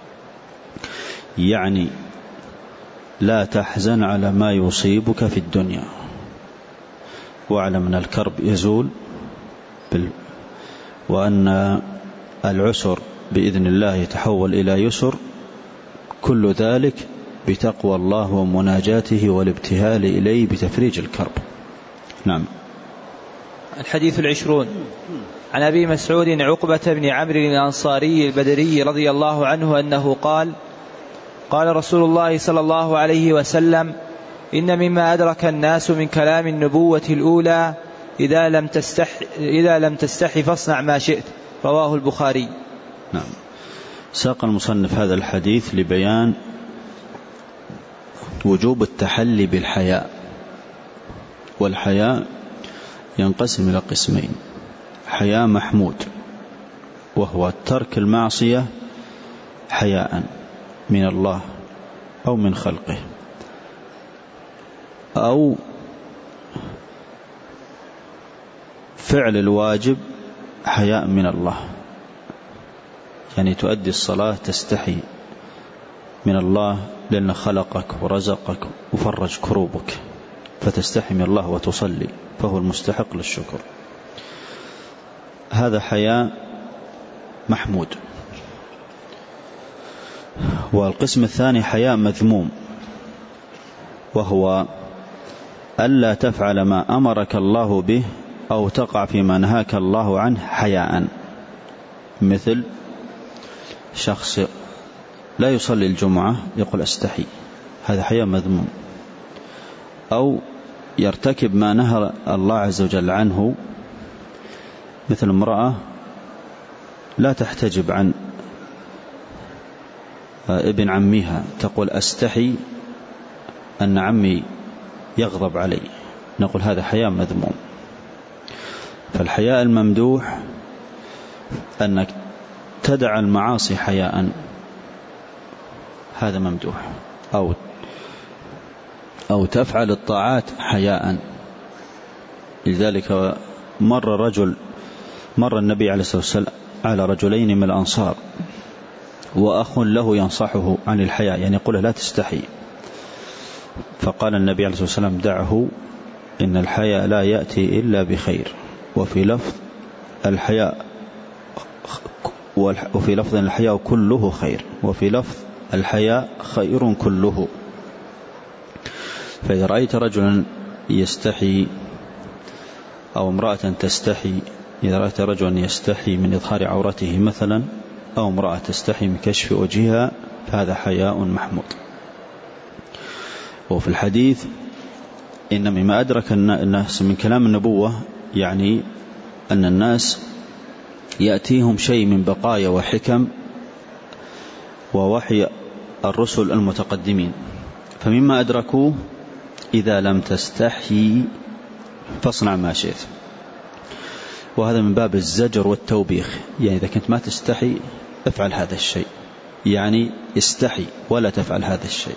يعني لا تحزن على ما يصيبك في الدنيا، واعلم أن الكرب يزول، وأن العسر بإذن الله يتحول إلى يسر، كل ذلك بتقوى الله ومناجاته والابتهال إليه بتفريج الكرب. نعم. الحديث 20: عن أبي مسعود عقبة بن عمرو الأنصاري البدري رضي الله عنه أنه قال: قال رسول الله صلى الله عليه وسلم: إن مما أدرك الناس من كلام النبوة الأولى إذا لم تستحي فاصنع ما شئت. رواه البخاري. نعم. ساق المصنف هذا الحديث لبيان وجوب التحلي بالحياء، والحياء ينقسم إلى قسمين: حياء محمود وهو ترك المعصية حياء من الله أو من خلقه، أو فعل الواجب حياء من الله، يعني تؤدي الصلاة تستحي من الله لأنه خلقك ورزقك وفرج كروبك، فتستحي من الله وتصلي، فهو المستحق للشكر. هذا حياء محمود. والقسم الثاني حياء مذموم، وهو ألا تفعل ما أمرك الله به أو تقع فيما نهاك الله عنه حياء. مثل شخص لا يصلي الجمعة يقول أستحي، هذا حياء مذموم. أو يرتكب ما نهى الله عز وجل عنه، مثل امرأة لا تحتجب عن ابن عمها تقول أستحي أن عمي يغضب علي، نقول هذا حياء مذموم. فالحياء الممدوح أنك تدع المعاصي حياء، هذا ممدوح. أو تفعل الطاعات حياء. لذلك مر النبي عليه الصلاة والسلام على رجلين من الأنصار وأخ له ينصحه عن الحياء، يعني يقول لا تستحي، فقال النبي عليه الصلاة والسلام دعه إن الحياء لا يأتي إلا بخير. وفي لفظ الحياء كله خير، وفي لفظ الحياء خير كله. فإذا رأيت رجلا يستحي أو امرأة تستحي، إذا رأيت رجلا يستحي من إظهار عورته مثلا، أو امرأة تستحي من كشف وجهها، فهذا حياء محمود. وفي الحديث إن مما أدرك الناس من كلام النبوة، يعني أن الناس يأتيهم شيء من بقايا وحكم ووحي الرسل المتقدمين، فمما أدركوه إذا لم تستحي فاصنع ما شئت. وهذا من باب الزجر والتوبيخ، يعني إذا كنت ما تستحي افعل هذا الشيء، يعني استحي ولا تفعل هذا الشيء.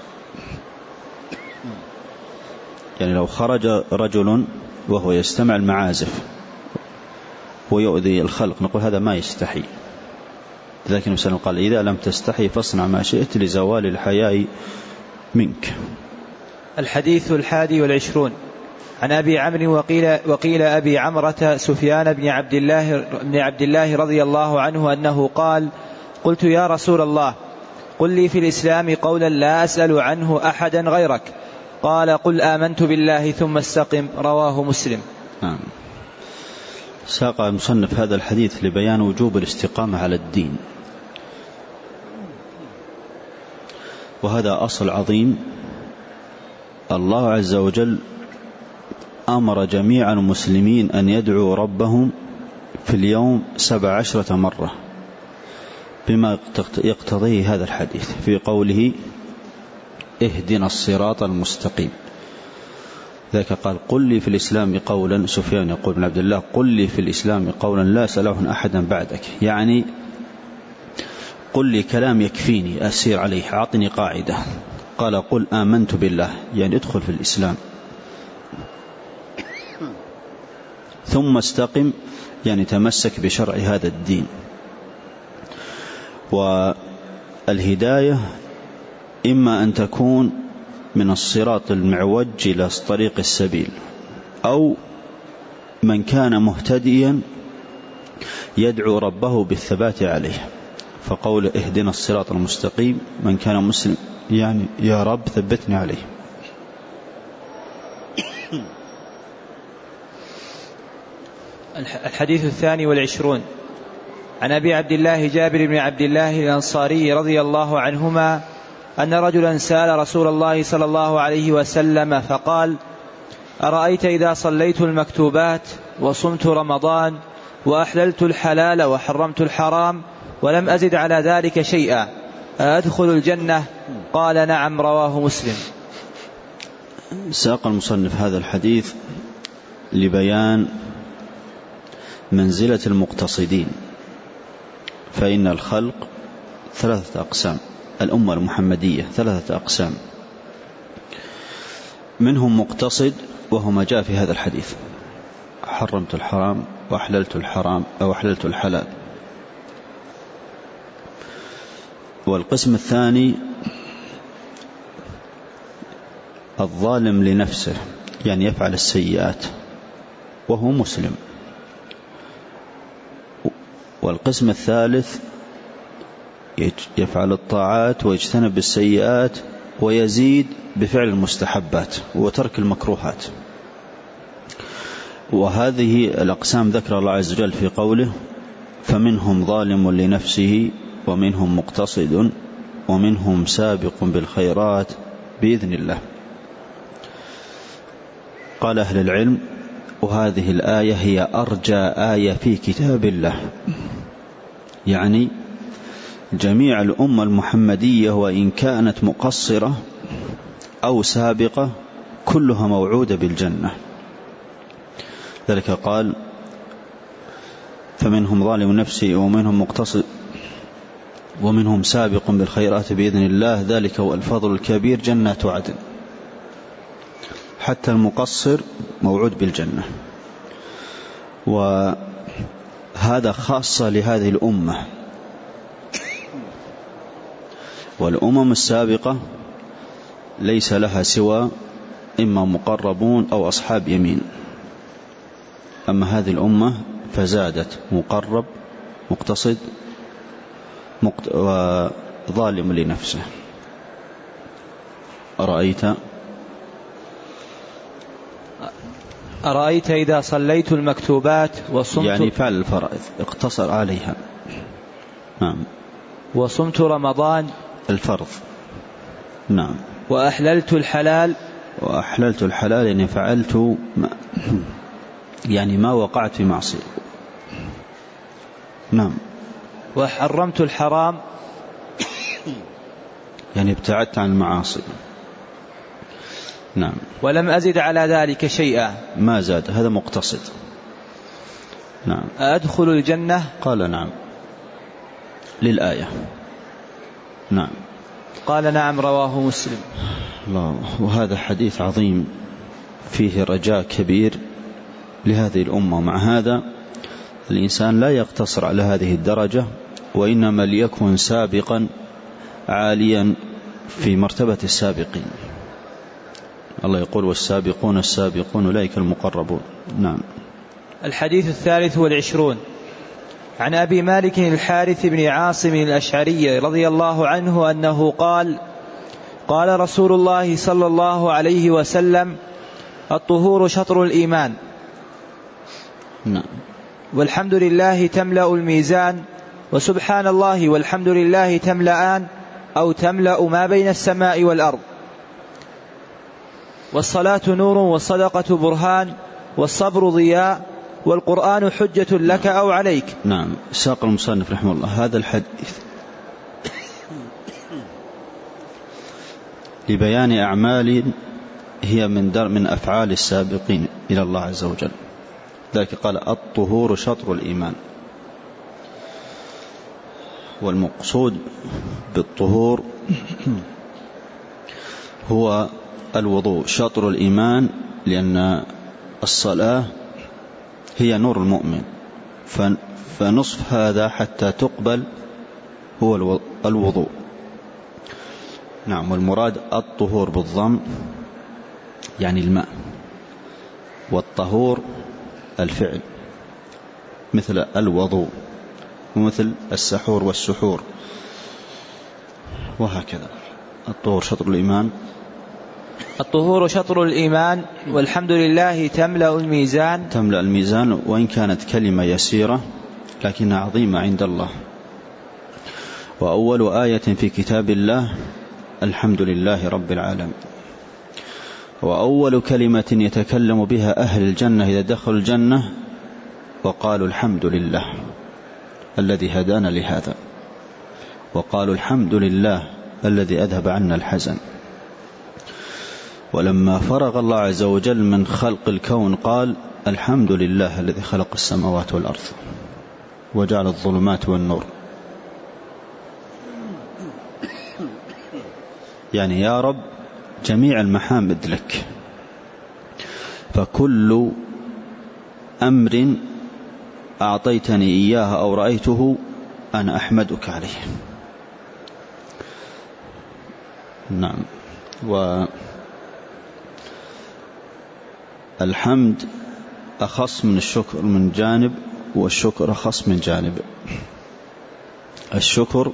يعني لو خرج رجل وهو يستمع المعازف ويؤذي الخلق نقول هذا ما يستحي. لكن مثلا قال إذا لم تستحي فاصنع ما شئت لزوال الحياء منك. الحديث 21 عن أبي عمرو وقيل أبي عمرة سفيان بن عبد الله رضي الله عنه أنه قال قلت يا رسول الله قل لي في الإسلام قولا لا أسأل عنه أحدا غيرك، قال قل آمنت بالله ثم استقم، رواه مسلم. ساق المصنف هذا الحديث لبيان وجوب الاستقامة على الدين، وهذا أصل عظيم. الله عز وجل أمر جميع المسلمين أن يدعوا ربهم في اليوم 17 مرة بما يقتضيه هذا الحديث في قوله اهدنا الصراط المستقيم. ذاك قال قل لي في الإسلام قولا، سفيان يقول بن عبد الله قل لي في الإسلام قولا لا أسأله أحدا بعدك، يعني قل لي كلام يكفيني أسير عليه، أعطني قاعدة. قال قل آمنت بالله، يعني ادخل في الإسلام. ثم استقم، يعني تمسك بشرع هذا الدين. والهداية إما أن تكون من الصراط المعوج إلى طريق السبيل، أو من كان مهتديا يدعو ربه بالثبات عليه. فقول اهدنا الصراط المستقيم من كان مسلم يعني يا رب ثبتني عليه. الحديث 22 عن أبي عبد الله جابر بن عبد الله الأنصاري رضي الله عنهما أن رجلا سأل رسول الله صلى الله عليه وسلم فقال أرأيت إذا صليت المكتوبات وصمت رمضان وأحللت الحلال وحرمت الحرام ولم أزد على ذلك شيئا أدخل الجنة؟ قال نعم، رواه مسلم. ساق المصنف هذا الحديث لبيان منزلة المقتصدين، فإن الخلق 3 أقسام، الأمة المحمدية 3 أقسام، منهم مقتصد وهو ما جاء في هذا الحديث حرمت الحرام وأحللت الحرام أو أحللت الحلال. والقسم الثاني الظالم لنفسه، يعني يفعل السيئات وهو مسلم. والقسم الثالث يفعل الطاعات ويجتنب السيئات ويزيد بفعل المستحبات وترك المكروهات. وهذه الأقسام ذكر الله عز وجل في قوله فمنهم ظالم لنفسه ومنهم مقتصد ومنهم سابق بالخيرات بإذن الله. قال أهل العلم وهذه الآية هي أرجى آية في كتاب الله، يعني جميع الأمة المحمدية وإن كانت مقصرة أو سابقة كلها موعودة بالجنة. ذلك قال فمنهم ظالم نفسه ومنهم مقتصد ومنهم سابق بالخيرات بإذن الله ذلك هو الفضل الكبير جنات عدن. حتى المقصر موعود بالجنة، وهذا خاصة لهذه الأمة. والأمم السابقة ليس لها سوى إما مقربون أو أصحاب يمين، أما هذه الأمة فزادت مقرب مقتصد وظالم لنفسه. أرأيت إذا صليت المكتوبات وصمت، يعني فعل الفرائض اقتصر عليها. نعم. وصمت رمضان الفرض. نعم. وأحللت الحلال، وأحللت الحلال يعني فعلت يعني ما وقعت في معصية. نعم. وحرمت الحرام يعني ابتعدت عن المعاصي. نعم. ولم أزد على ذلك شيئا، ما زاد، هذا مقتصد. نعم. أدخل الجنة؟ قال نعم للآية. نعم. قال نعم رواه مسلم. الله. وهذا حديث عظيم فيه رجاء كبير لهذه الأمة. مع هذا الإنسان لا يقتصر على هذه الدرجة، وإنما ليكن سابقا عاليا في مرتبة السابقين. الله يقول والسابقون السابقون أولئك المقربون. نعم. الحديث 23 عن أبي مالك الحارث بن عاصم الأشعري رضي الله عنه أنه قال قال رسول الله صلى الله عليه وسلم الطهور شطر الإيمان. نعم. والحمد لله تملأ الميزان، وسبحان الله والحمد لله تملأان أو تملأ ما بين السماء والأرض. والصلاة نور والصدقة برهان والصبر ضياء والقرآن حجة لك أو عليك. نعم. ساق المصنف رحمه الله هذا الحديث لبيان أعمال هي من أفعال السابقين إلى الله عز وجل. ذلك قال الطهور شطر الإيمان. والمقصود بالطهور هو الوضوء. شطر الإيمان لأن الصلاة هي نور المؤمن، فنصف هذا حتى تقبل هو الوضوء. نعم. والمراد الطهور بالضم يعني الماء، والطهور الفعل مثل الوضوء ومثل السحور والسحور وهكذا. الطهور شطر الإيمان. الطهور شطر الإيمان والحمد لله تملأ الميزان. تملأ الميزان، وإن كانت كلمة يسيرة لكنها عظيمة عند الله. وأول آية في كتاب الله الحمد لله رب العالمين. وأول كلمة يتكلم بها أهل الجنة إذا دخلوا الجنة وقالوا الحمد لله الذي هدانا لهذا، وقالوا الحمد لله الذي أذهب عنا الحزن. ولما فرغ الله عز وجل من خلق الكون قال الحمد لله الذي خلق السماوات والأرض وجعل الظلمات والنور. يعني يا رب جميع المحامد لك، فكل أمر أعطيتني إياه أو رأيته أنا أحمدك عليه. نعم. والحمد أخص من الشكر من جانب، والشكر أخص من جانب. الشكر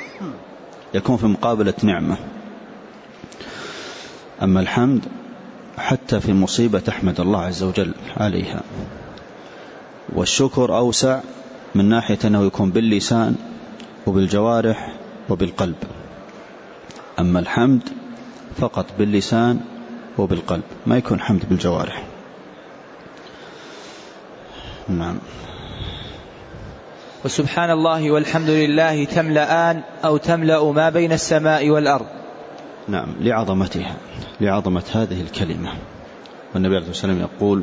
يكون في مقابلة نعمة، أما الحمد حتى في المصيبة تحمد الله عز وجل عليها. والشكر أوسع من ناحية أنه يكون باللسان وبالجوارح وبالقلب، أما الحمد فقط باللسان وبالقلب، ما يكون حمد بالجوارح. نعم. وسبحان الله والحمد لله تملأان أو تملأ ما بين السماء والأرض. نعم، لعظمتها، لعظمة هذه الكلمة. والنبي عليه الصلاة والسلام يقول: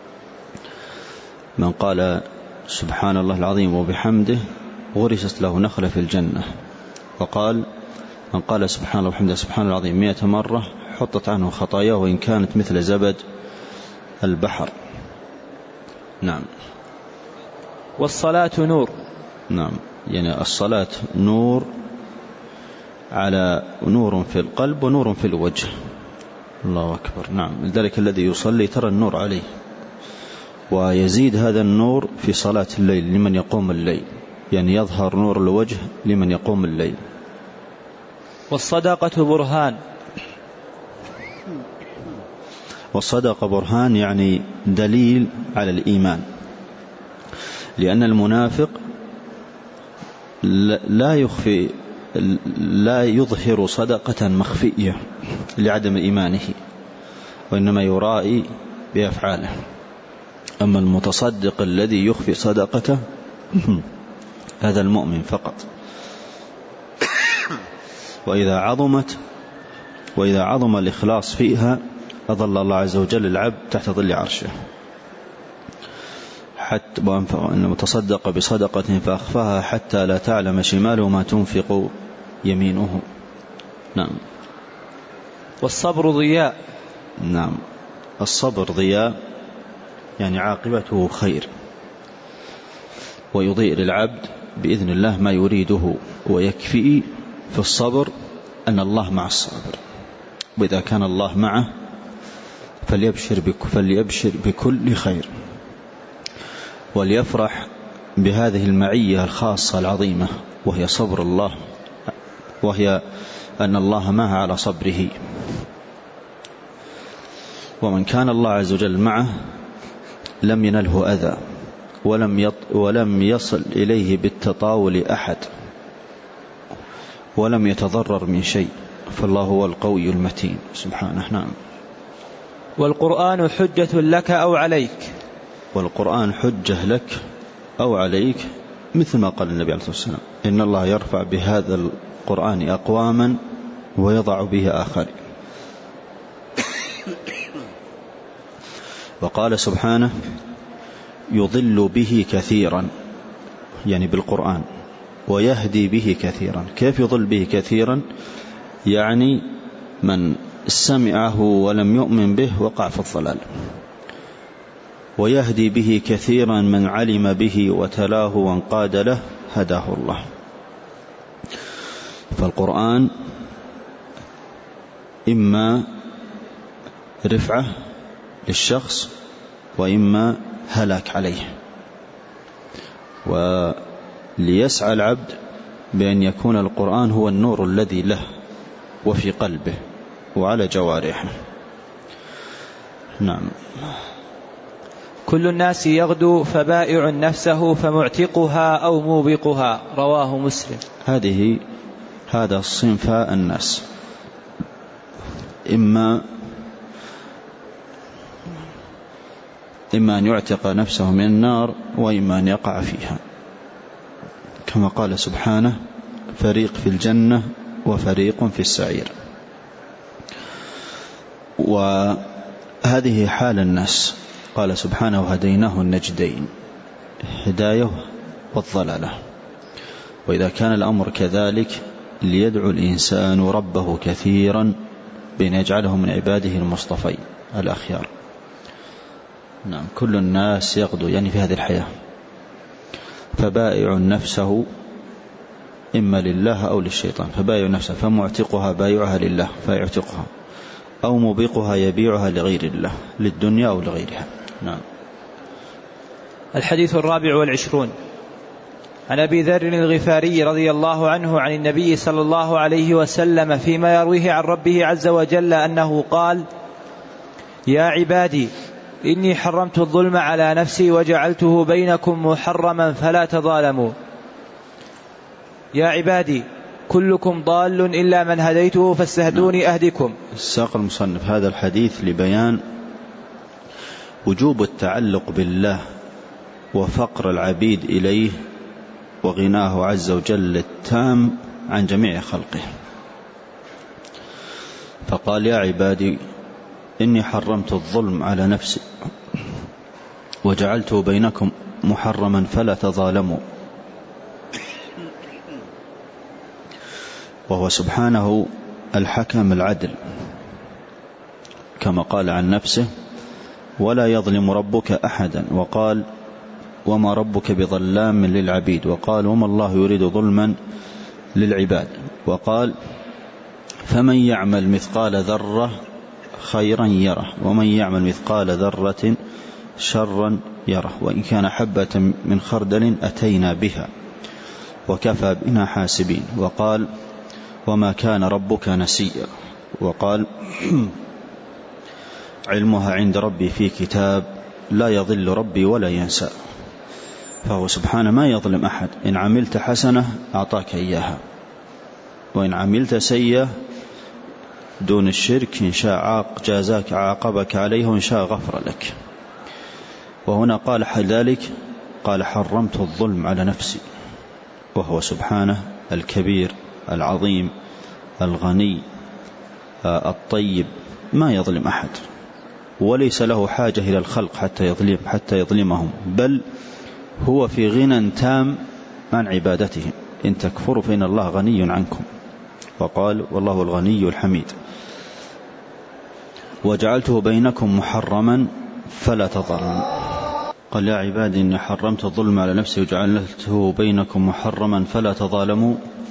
من قال سبحان الله العظيم وبحمده غرست له نخلة في الجنة. وقال: من قال سبحان الله وبحمده سبحان الله العظيم 100 مرة حطت عنه خطاياه وإن كانت مثل زبد البحر. نعم. والصلاة نور. نعم، يعني الصلاة نور، على نور في القلب ونور في الوجه. الله أكبر. نعم، لذلك الذي يصلي ترى النور عليه، ويزيد هذا النور في صلاة الليل لمن يقوم الليل، يعني يظهر نور الوجه لمن يقوم الليل. والصدقة برهان. والصدقة برهان، يعني دليل على الإيمان، لأن المنافق لا يظهر صدقة مخفية لعدم إيمانه، وإنما يرائي بأفعاله. أما المتصدق الذي يخفي صدقته هذا المؤمن فقط. وإذا عظم الإخلاص فيها أظل الله عز وجل العبد تحت ظل عرشه. حتى إنه تصدق بصدقة فأخفاها حتى لا تعلم شماله ما تنفق يمينه. نعم. والصبر ضياء. نعم، الصبر ضياء، يعني عاقبته خير، ويضيء للعبد بإذن الله ما يريده، ويكفي في الصبر أن الله مع الصابر، وإذا كان الله معه فليبشر بكل خير، وليفرح بهذه المعية الخاصة العظيمة، وهي صبر الله، وهي أن الله معه على صبره. ومن كان الله عز وجل معه لم ينله أذى، ولم يصل إليه بالتطاول أحد، ولم يتضرر من شيء، فالله هو القوي المتين سبحانه. نعم. والقرآن حجة لك أو عليك. والقرآن حجة لك أو عليك، مثل ما قال النبي عليه الصلاة والسلام: إن الله يرفع بهذا القرآن أقواما ويضع به آخرين. وقال سبحانه: يضل به كثيرا، يعني بالقرآن، ويهدي به كثيرا. كيف يضل به كثيرا؟ يعني من سمعه ولم يؤمن به وقع في الضلال. ويهدي به كثيرا من علم به وتلاه وانقاد له هداه الله. فالقرآن إما رفعة للشخص وإما هلاك عليه، وليسعى العبد بأن يكون القرآن هو النور الذي له وفي قلبه وعلى جوارحه. نعم. كل الناس يغدو فبائع نفسه فمعتقها أو موبقها. رواه مسلم. هذا الصنف الناس، إما أن يعتق نفسه من النار، وإما أن يقع فيها، كما قال سبحانه: فريق في الجنة وفريق في السعير. وهذه حال الناس. قال سبحانه: وهديناه النجدين، هداية والضلالة. وإذا كان الأمر كذلك ليدعو الإنسان ربه كثيرا بأن يجعله من عباده المصطفين الأخيار. نعم. كل الناس يغدو، يعني في هذه الحياة، فبائع نفسه إما لله أو للشيطان. فبائع نفسه فمعتقها بايعها لله فيعتقها، أو مبيقها يبيعها لغير الله، للدنيا أو لغيرها. نعم. الحديث 24 عن أبي ذر الغفاري رضي الله عنه عن النبي صلى الله عليه وسلم فيما يرويه عن ربه عز وجل أنه قال: يا عبادي إني حرمت الظلم على نفسي وجعلته بينكم محرما فلا تظالموا. يا عبادي كلكم ضال إلا من هديته فاستهدوني أهدكم. ساق المصنف هذا الحديث لبيان وجوب التعلق بالله وفقر العبيد إليه وغناه عز وجل التام عن جميع خلقه. فقال يا عبادي إني حرمت الظلم على نفسي وجعلته بينكم محرما فلا تظالموا. وهو سبحانه الحكم العدل كما قال عن نفسه ولا يظلم ربك أحدا، وقال وما ربك بظلام للعبيد، وقال وما الله يريد ظلما للعباد، وقال فمن يعمل مثقال ذرة خيرا يره ومن يعمل مثقال ذرة شرا يره وإن كان حبة من خردل أتينا بها وكفى بنا حاسبين. وقال وما كان ربك نسيا، وقال علمها عند ربي في كتاب لا يضل ربي ولا ينسى. فهو سبحانه ما يظلم أحد، إن عملت حسنة أعطاك إياها، وإن عملت سيئة دون الشرك إن شاء جازاك عاقبك عليه وإن شاء غفر لك. وهنا قال ذلك قال حرمت الظلم على نفسي، وهو سبحانه الكبير العظيم الغني الطيب ما يظلم أحد، وليس له حاجة إلى الخلق حتى يظلمهم، بل هو في غنى تام عن عبادتهم. إن تكفروا فإن الله غني عنكم، وقال والله الغني الحميد. وجعلته بينكم محرما فلا تظلموا. قال يا عبادي إني حرمت الظلم على نفسي وجعلته بينكم محرما فلا تظالموا.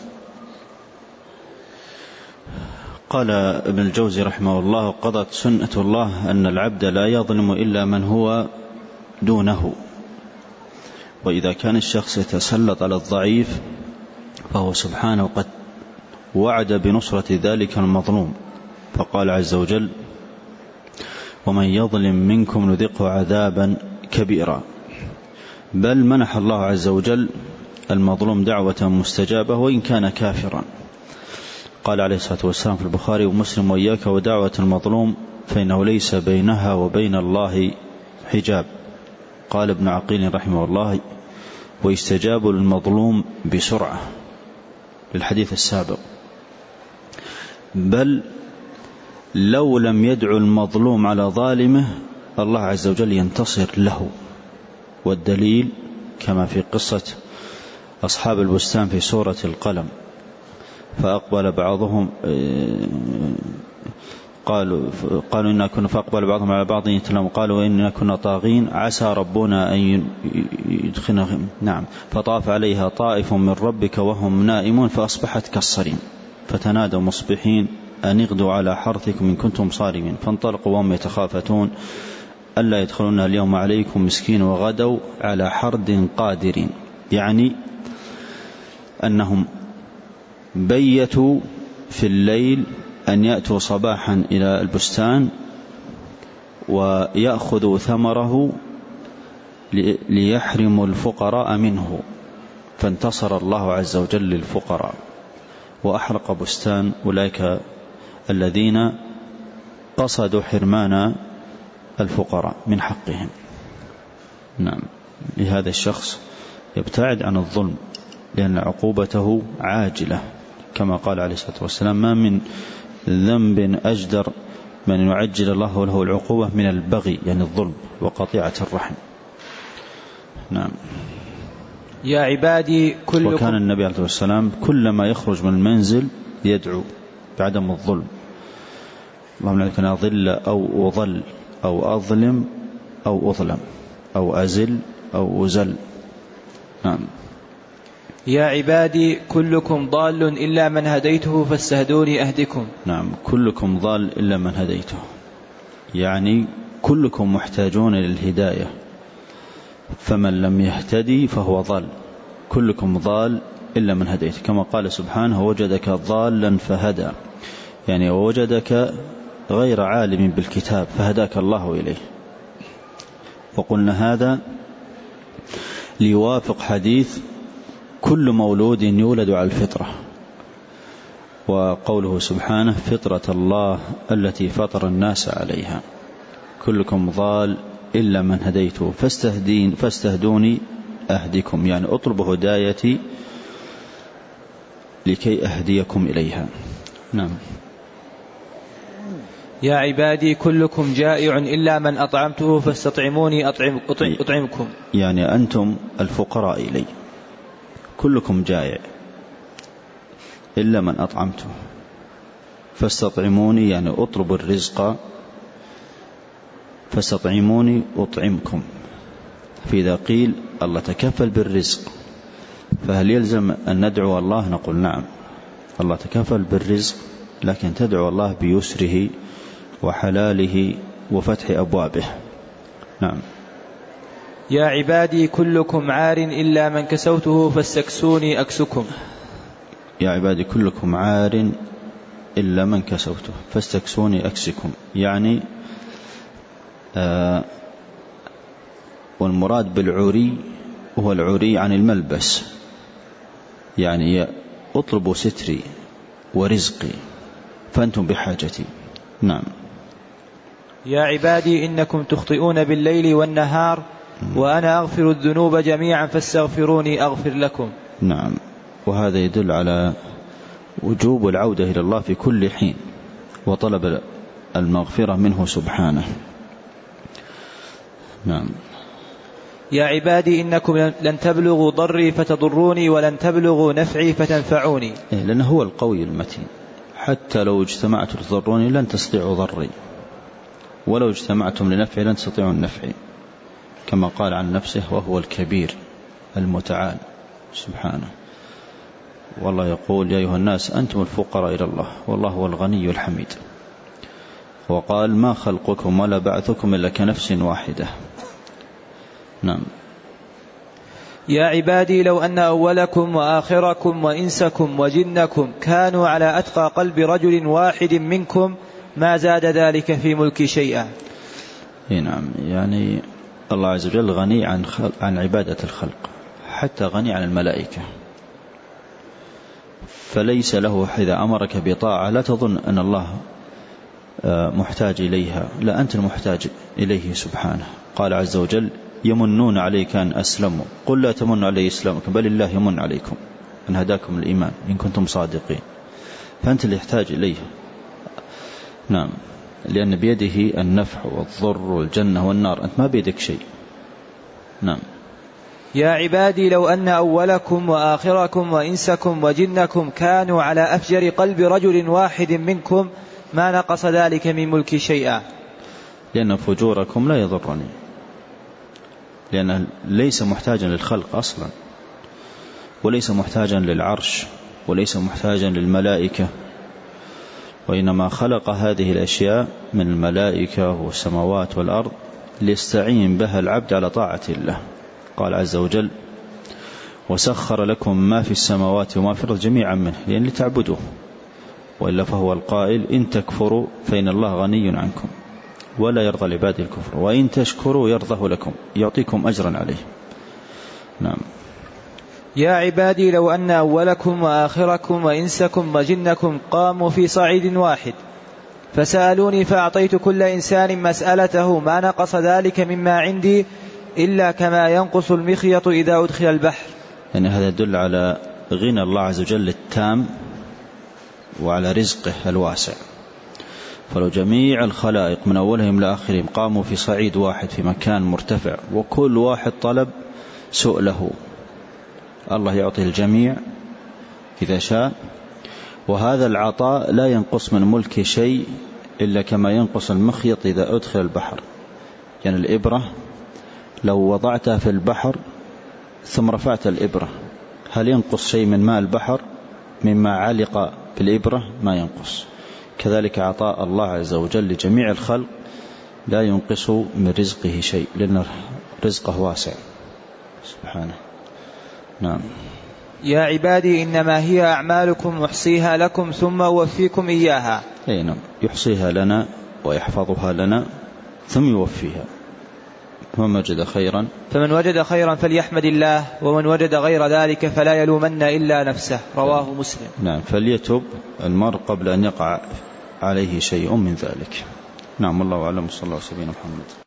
قال ابن الجوزي رحمه الله قضت سنة الله أن العبد لا يظلم إلا من هو دونه، وإذا كان الشخص يتسلط على الضعيف فهو سبحانه قد وعد بنصرة ذلك المظلوم، فقال عز وجل ومن يظلم منكم نذقه عذابا كبيرا. بل منح الله عز وجل المظلوم دعوة مستجابة وإن كان كافرا. قال عليه الصلاة والسلام في البخاري ومسلم وإياك ودعوة المظلوم فإنه ليس بينها وبين الله حجاب. قال ابن عقيل رحمه الله ويستجاب للمظلوم بسرعة للحديث السابق. بل لو لم يدعو المظلوم على ظالمه الله عز وجل ينتصر له، والدليل كما في قصة أصحاب البستان في سورة القلم، فأقبل بعضهم قالوا إنا كنا فأقبل بعضهم على بعض يتلومون قالوا إنا كنا طاغين عسى ربنا أن يدخلنا نعم فطاف عليها طائف من ربك وهم نائمون فأصبحت كالصريم فتنادوا مصبحين أن اغدوا على حرثكم إن كنتم صارمين فانطلقوا وهم يتخافتون ألا يدخلون اليوم عليكم مسكين وغدوا على حرد قادرين، يعني أنهم بيتوا في الليل أن يأتوا صباحا إلى البستان ويأخذوا ثمره ليحرموا الفقراء منه، فانتصر الله عز وجل للفقراء وأحرق بستان أولئك الذين قصدوا حرمان الفقراء من حقهم. نعم، لهذا الشخص يبتعد عن الظلم لأن عقوبته عاجلة، كما قال عليه الصلاة والسلام ما من ذنب أجدر من يعجل الله له العقوبة من البغي، يعني الظلم وقطيعة الرحم. نعم. يا عبادي كلكم. وكان النبي عليه الصلاة والسلام كلما يخرج من المنزل يدعو بعدم الظلم، اللهم لا يكن أضل أو أضل أو أظلم أو أظلم أو أزل أو أزل. نعم. يا عبادي كلكم ضال إلا من هديته فاستهدوني أهدكم. نعم، كلكم ضال إلا من هديته، يعني كلكم محتاجون للهداية، فمن لم يهتدي فهو ضال. كلكم ضال إلا من هديته، كما قال سبحانه وجدك ضالا فهدى، يعني وجدك غير عالم بالكتاب فهداك الله إليه. وقلنا هذا ليوافق حديث كل مولود يولد على الفطرة، وقوله سبحانه فطرة الله التي فطر الناس عليها، كلكم ضال إلا من هديته فاستهدوني أهدكم، يعني اطلبوا هدايتي لكي أهديكم إليها. نعم. يا عبادي كلكم جائع إلا من أطعمته فاستطعموني أطعمكم، يعني أنتم الفقراء إلي، كلكم جائع إلا من أطعمته فاستطعموني، يعني أطلبوا الرزق، فاستطعموني أطعمكم. فإذا قيل الله تكفل بالرزق فهل يلزم أن ندعو الله؟ نقول نعم، الله تكفل بالرزق، لكن تدعو الله بيسره وحلاله وفتح أبوابه. نعم. يا عبادي كلكم عار إلا من كسوته فاستكسوني أكسكم. يا عبادي كلكم عار إلا من كسوته فاستكسوني أكسكم، يعني والمراد بالعري هو العري عن الملبس، يعني اطلبوا ستري ورزقي فأنتم بحاجتي. نعم. يا عبادي إنكم تخطئون بالليل والنهار وأنا أغفر الذنوب جميعا فاستغفروني أغفر لكم. نعم. وهذا يدل على وجوب العودة إلى الله في كل حين وطلب المغفرة منه سبحانه. نعم. يا عبادي إنكم لن تبلغوا ضري فتضروني ولن تبلغوا نفعي فتنفعوني. لأنه هو القوي المتين، حتى لو اجتمعتم تضروني لن تستطيعوا ضري، ولو اجتمعتم لنفعي لن تستطيعوا النفعي، كما قال عن نفسه وهو الكبير المتعال سبحانه. والله يقول يا أيها الناس أنتم الفقراء إلى الله والله هو الغني الحميد. وقال ما خلقكم ولا بعثكم إلا كنفس واحدة. نعم. يا عبادي لو أن أولكم وآخركم وإنسكم وجنكم كانوا على أتقى قلب رجل واحد منكم ما زاد ذلك في ملكي شيئا. نعم. يعني الله عز وجل غني عن عبادة الخلق، حتى غني عن الملائكة، فليس له إذا أمرك بطاعة لا تظن أن الله محتاج إليها، لا، أنت المحتاج إليه سبحانه. قال عز وجل يمنون عليك أن أسلموا قل لا تمنوا علي إسلامكم بل الله يمن عليكم أن هداكم الإيمان إن كنتم صادقين، فأنت اللي يحتاج إليه. نعم. لأن بيده النفع والضر والجنة والنار، أنت ما بيدك شيء. نعم. يا عبادي لو أن أولكم وآخركم وإنسكم وجنكم كانوا على أفجر قلب رجل واحد منكم ما نقص ذلك من ملكي شيئا. لأن فجوركم لا يضرني، لأنه ليس محتاجا للخلق أصلا، وليس محتاجا للعرش، وليس محتاجا للملائكة، وإنما خلق هذه الأشياء من الملائكة والسماوات والأرض ليستعين بها العبد على طاعة الله. قال عز وجل وسخر لكم ما في السماوات وما في الأرض جميعا منه يعني لتعبدوه، وإلا فهو القائل إن تكفروا فإن الله غني عنكم ولا يرضى لعباده الكفر وإن تشكروا يرضه لكم يعطيكم أجرا عليه. نعم. يا عبادي لو أن أولكم وآخركم وإنسكم وجنكم قاموا في صعيد واحد فسألوني فأعطيت كل إنسان مسألته ما نقص ذلك مما عندي إلا كما ينقص المخيط إذا أدخل البحر. يعني هذا يدل على غنى الله عز وجل التام وعلى رزقه الواسع. فلو جميع الخلائق من أولهم لآخرهم قاموا في صعيد واحد في مكان مرتفع وكل واحد طلب سؤله، الله يعطي الجميع إذا شاء، وهذا العطاء لا ينقص من ملك شيء إلا كما ينقص المخيط إذا أدخل البحر. يعني الإبرة لو وضعتها في البحر ثم رفعت الإبرة هل ينقص شيء من ماء البحر مما علق في الإبرة؟ ما ينقص. كذلك عطاء الله عز وجل لجميع الخلق لا ينقص من رزقه شيء لأن رزقه واسع سبحانه. نعم. يا عبادي إنما هي أعمالكم أحصيها لكم ثم أوفيكم إياها. أي نعم، يحصيها لنا ويحفظها لنا ثم يوفيها. فمن وجد خيرا فليحمد الله، ومن وجد غير ذلك فلا يلومن إلا نفسه. رواه مسلم. نعم، فليتوب المرء قبل أن يقع عليه شيء من ذلك. نعم، الله أعلم. صلى الله عليه وسلم محمد.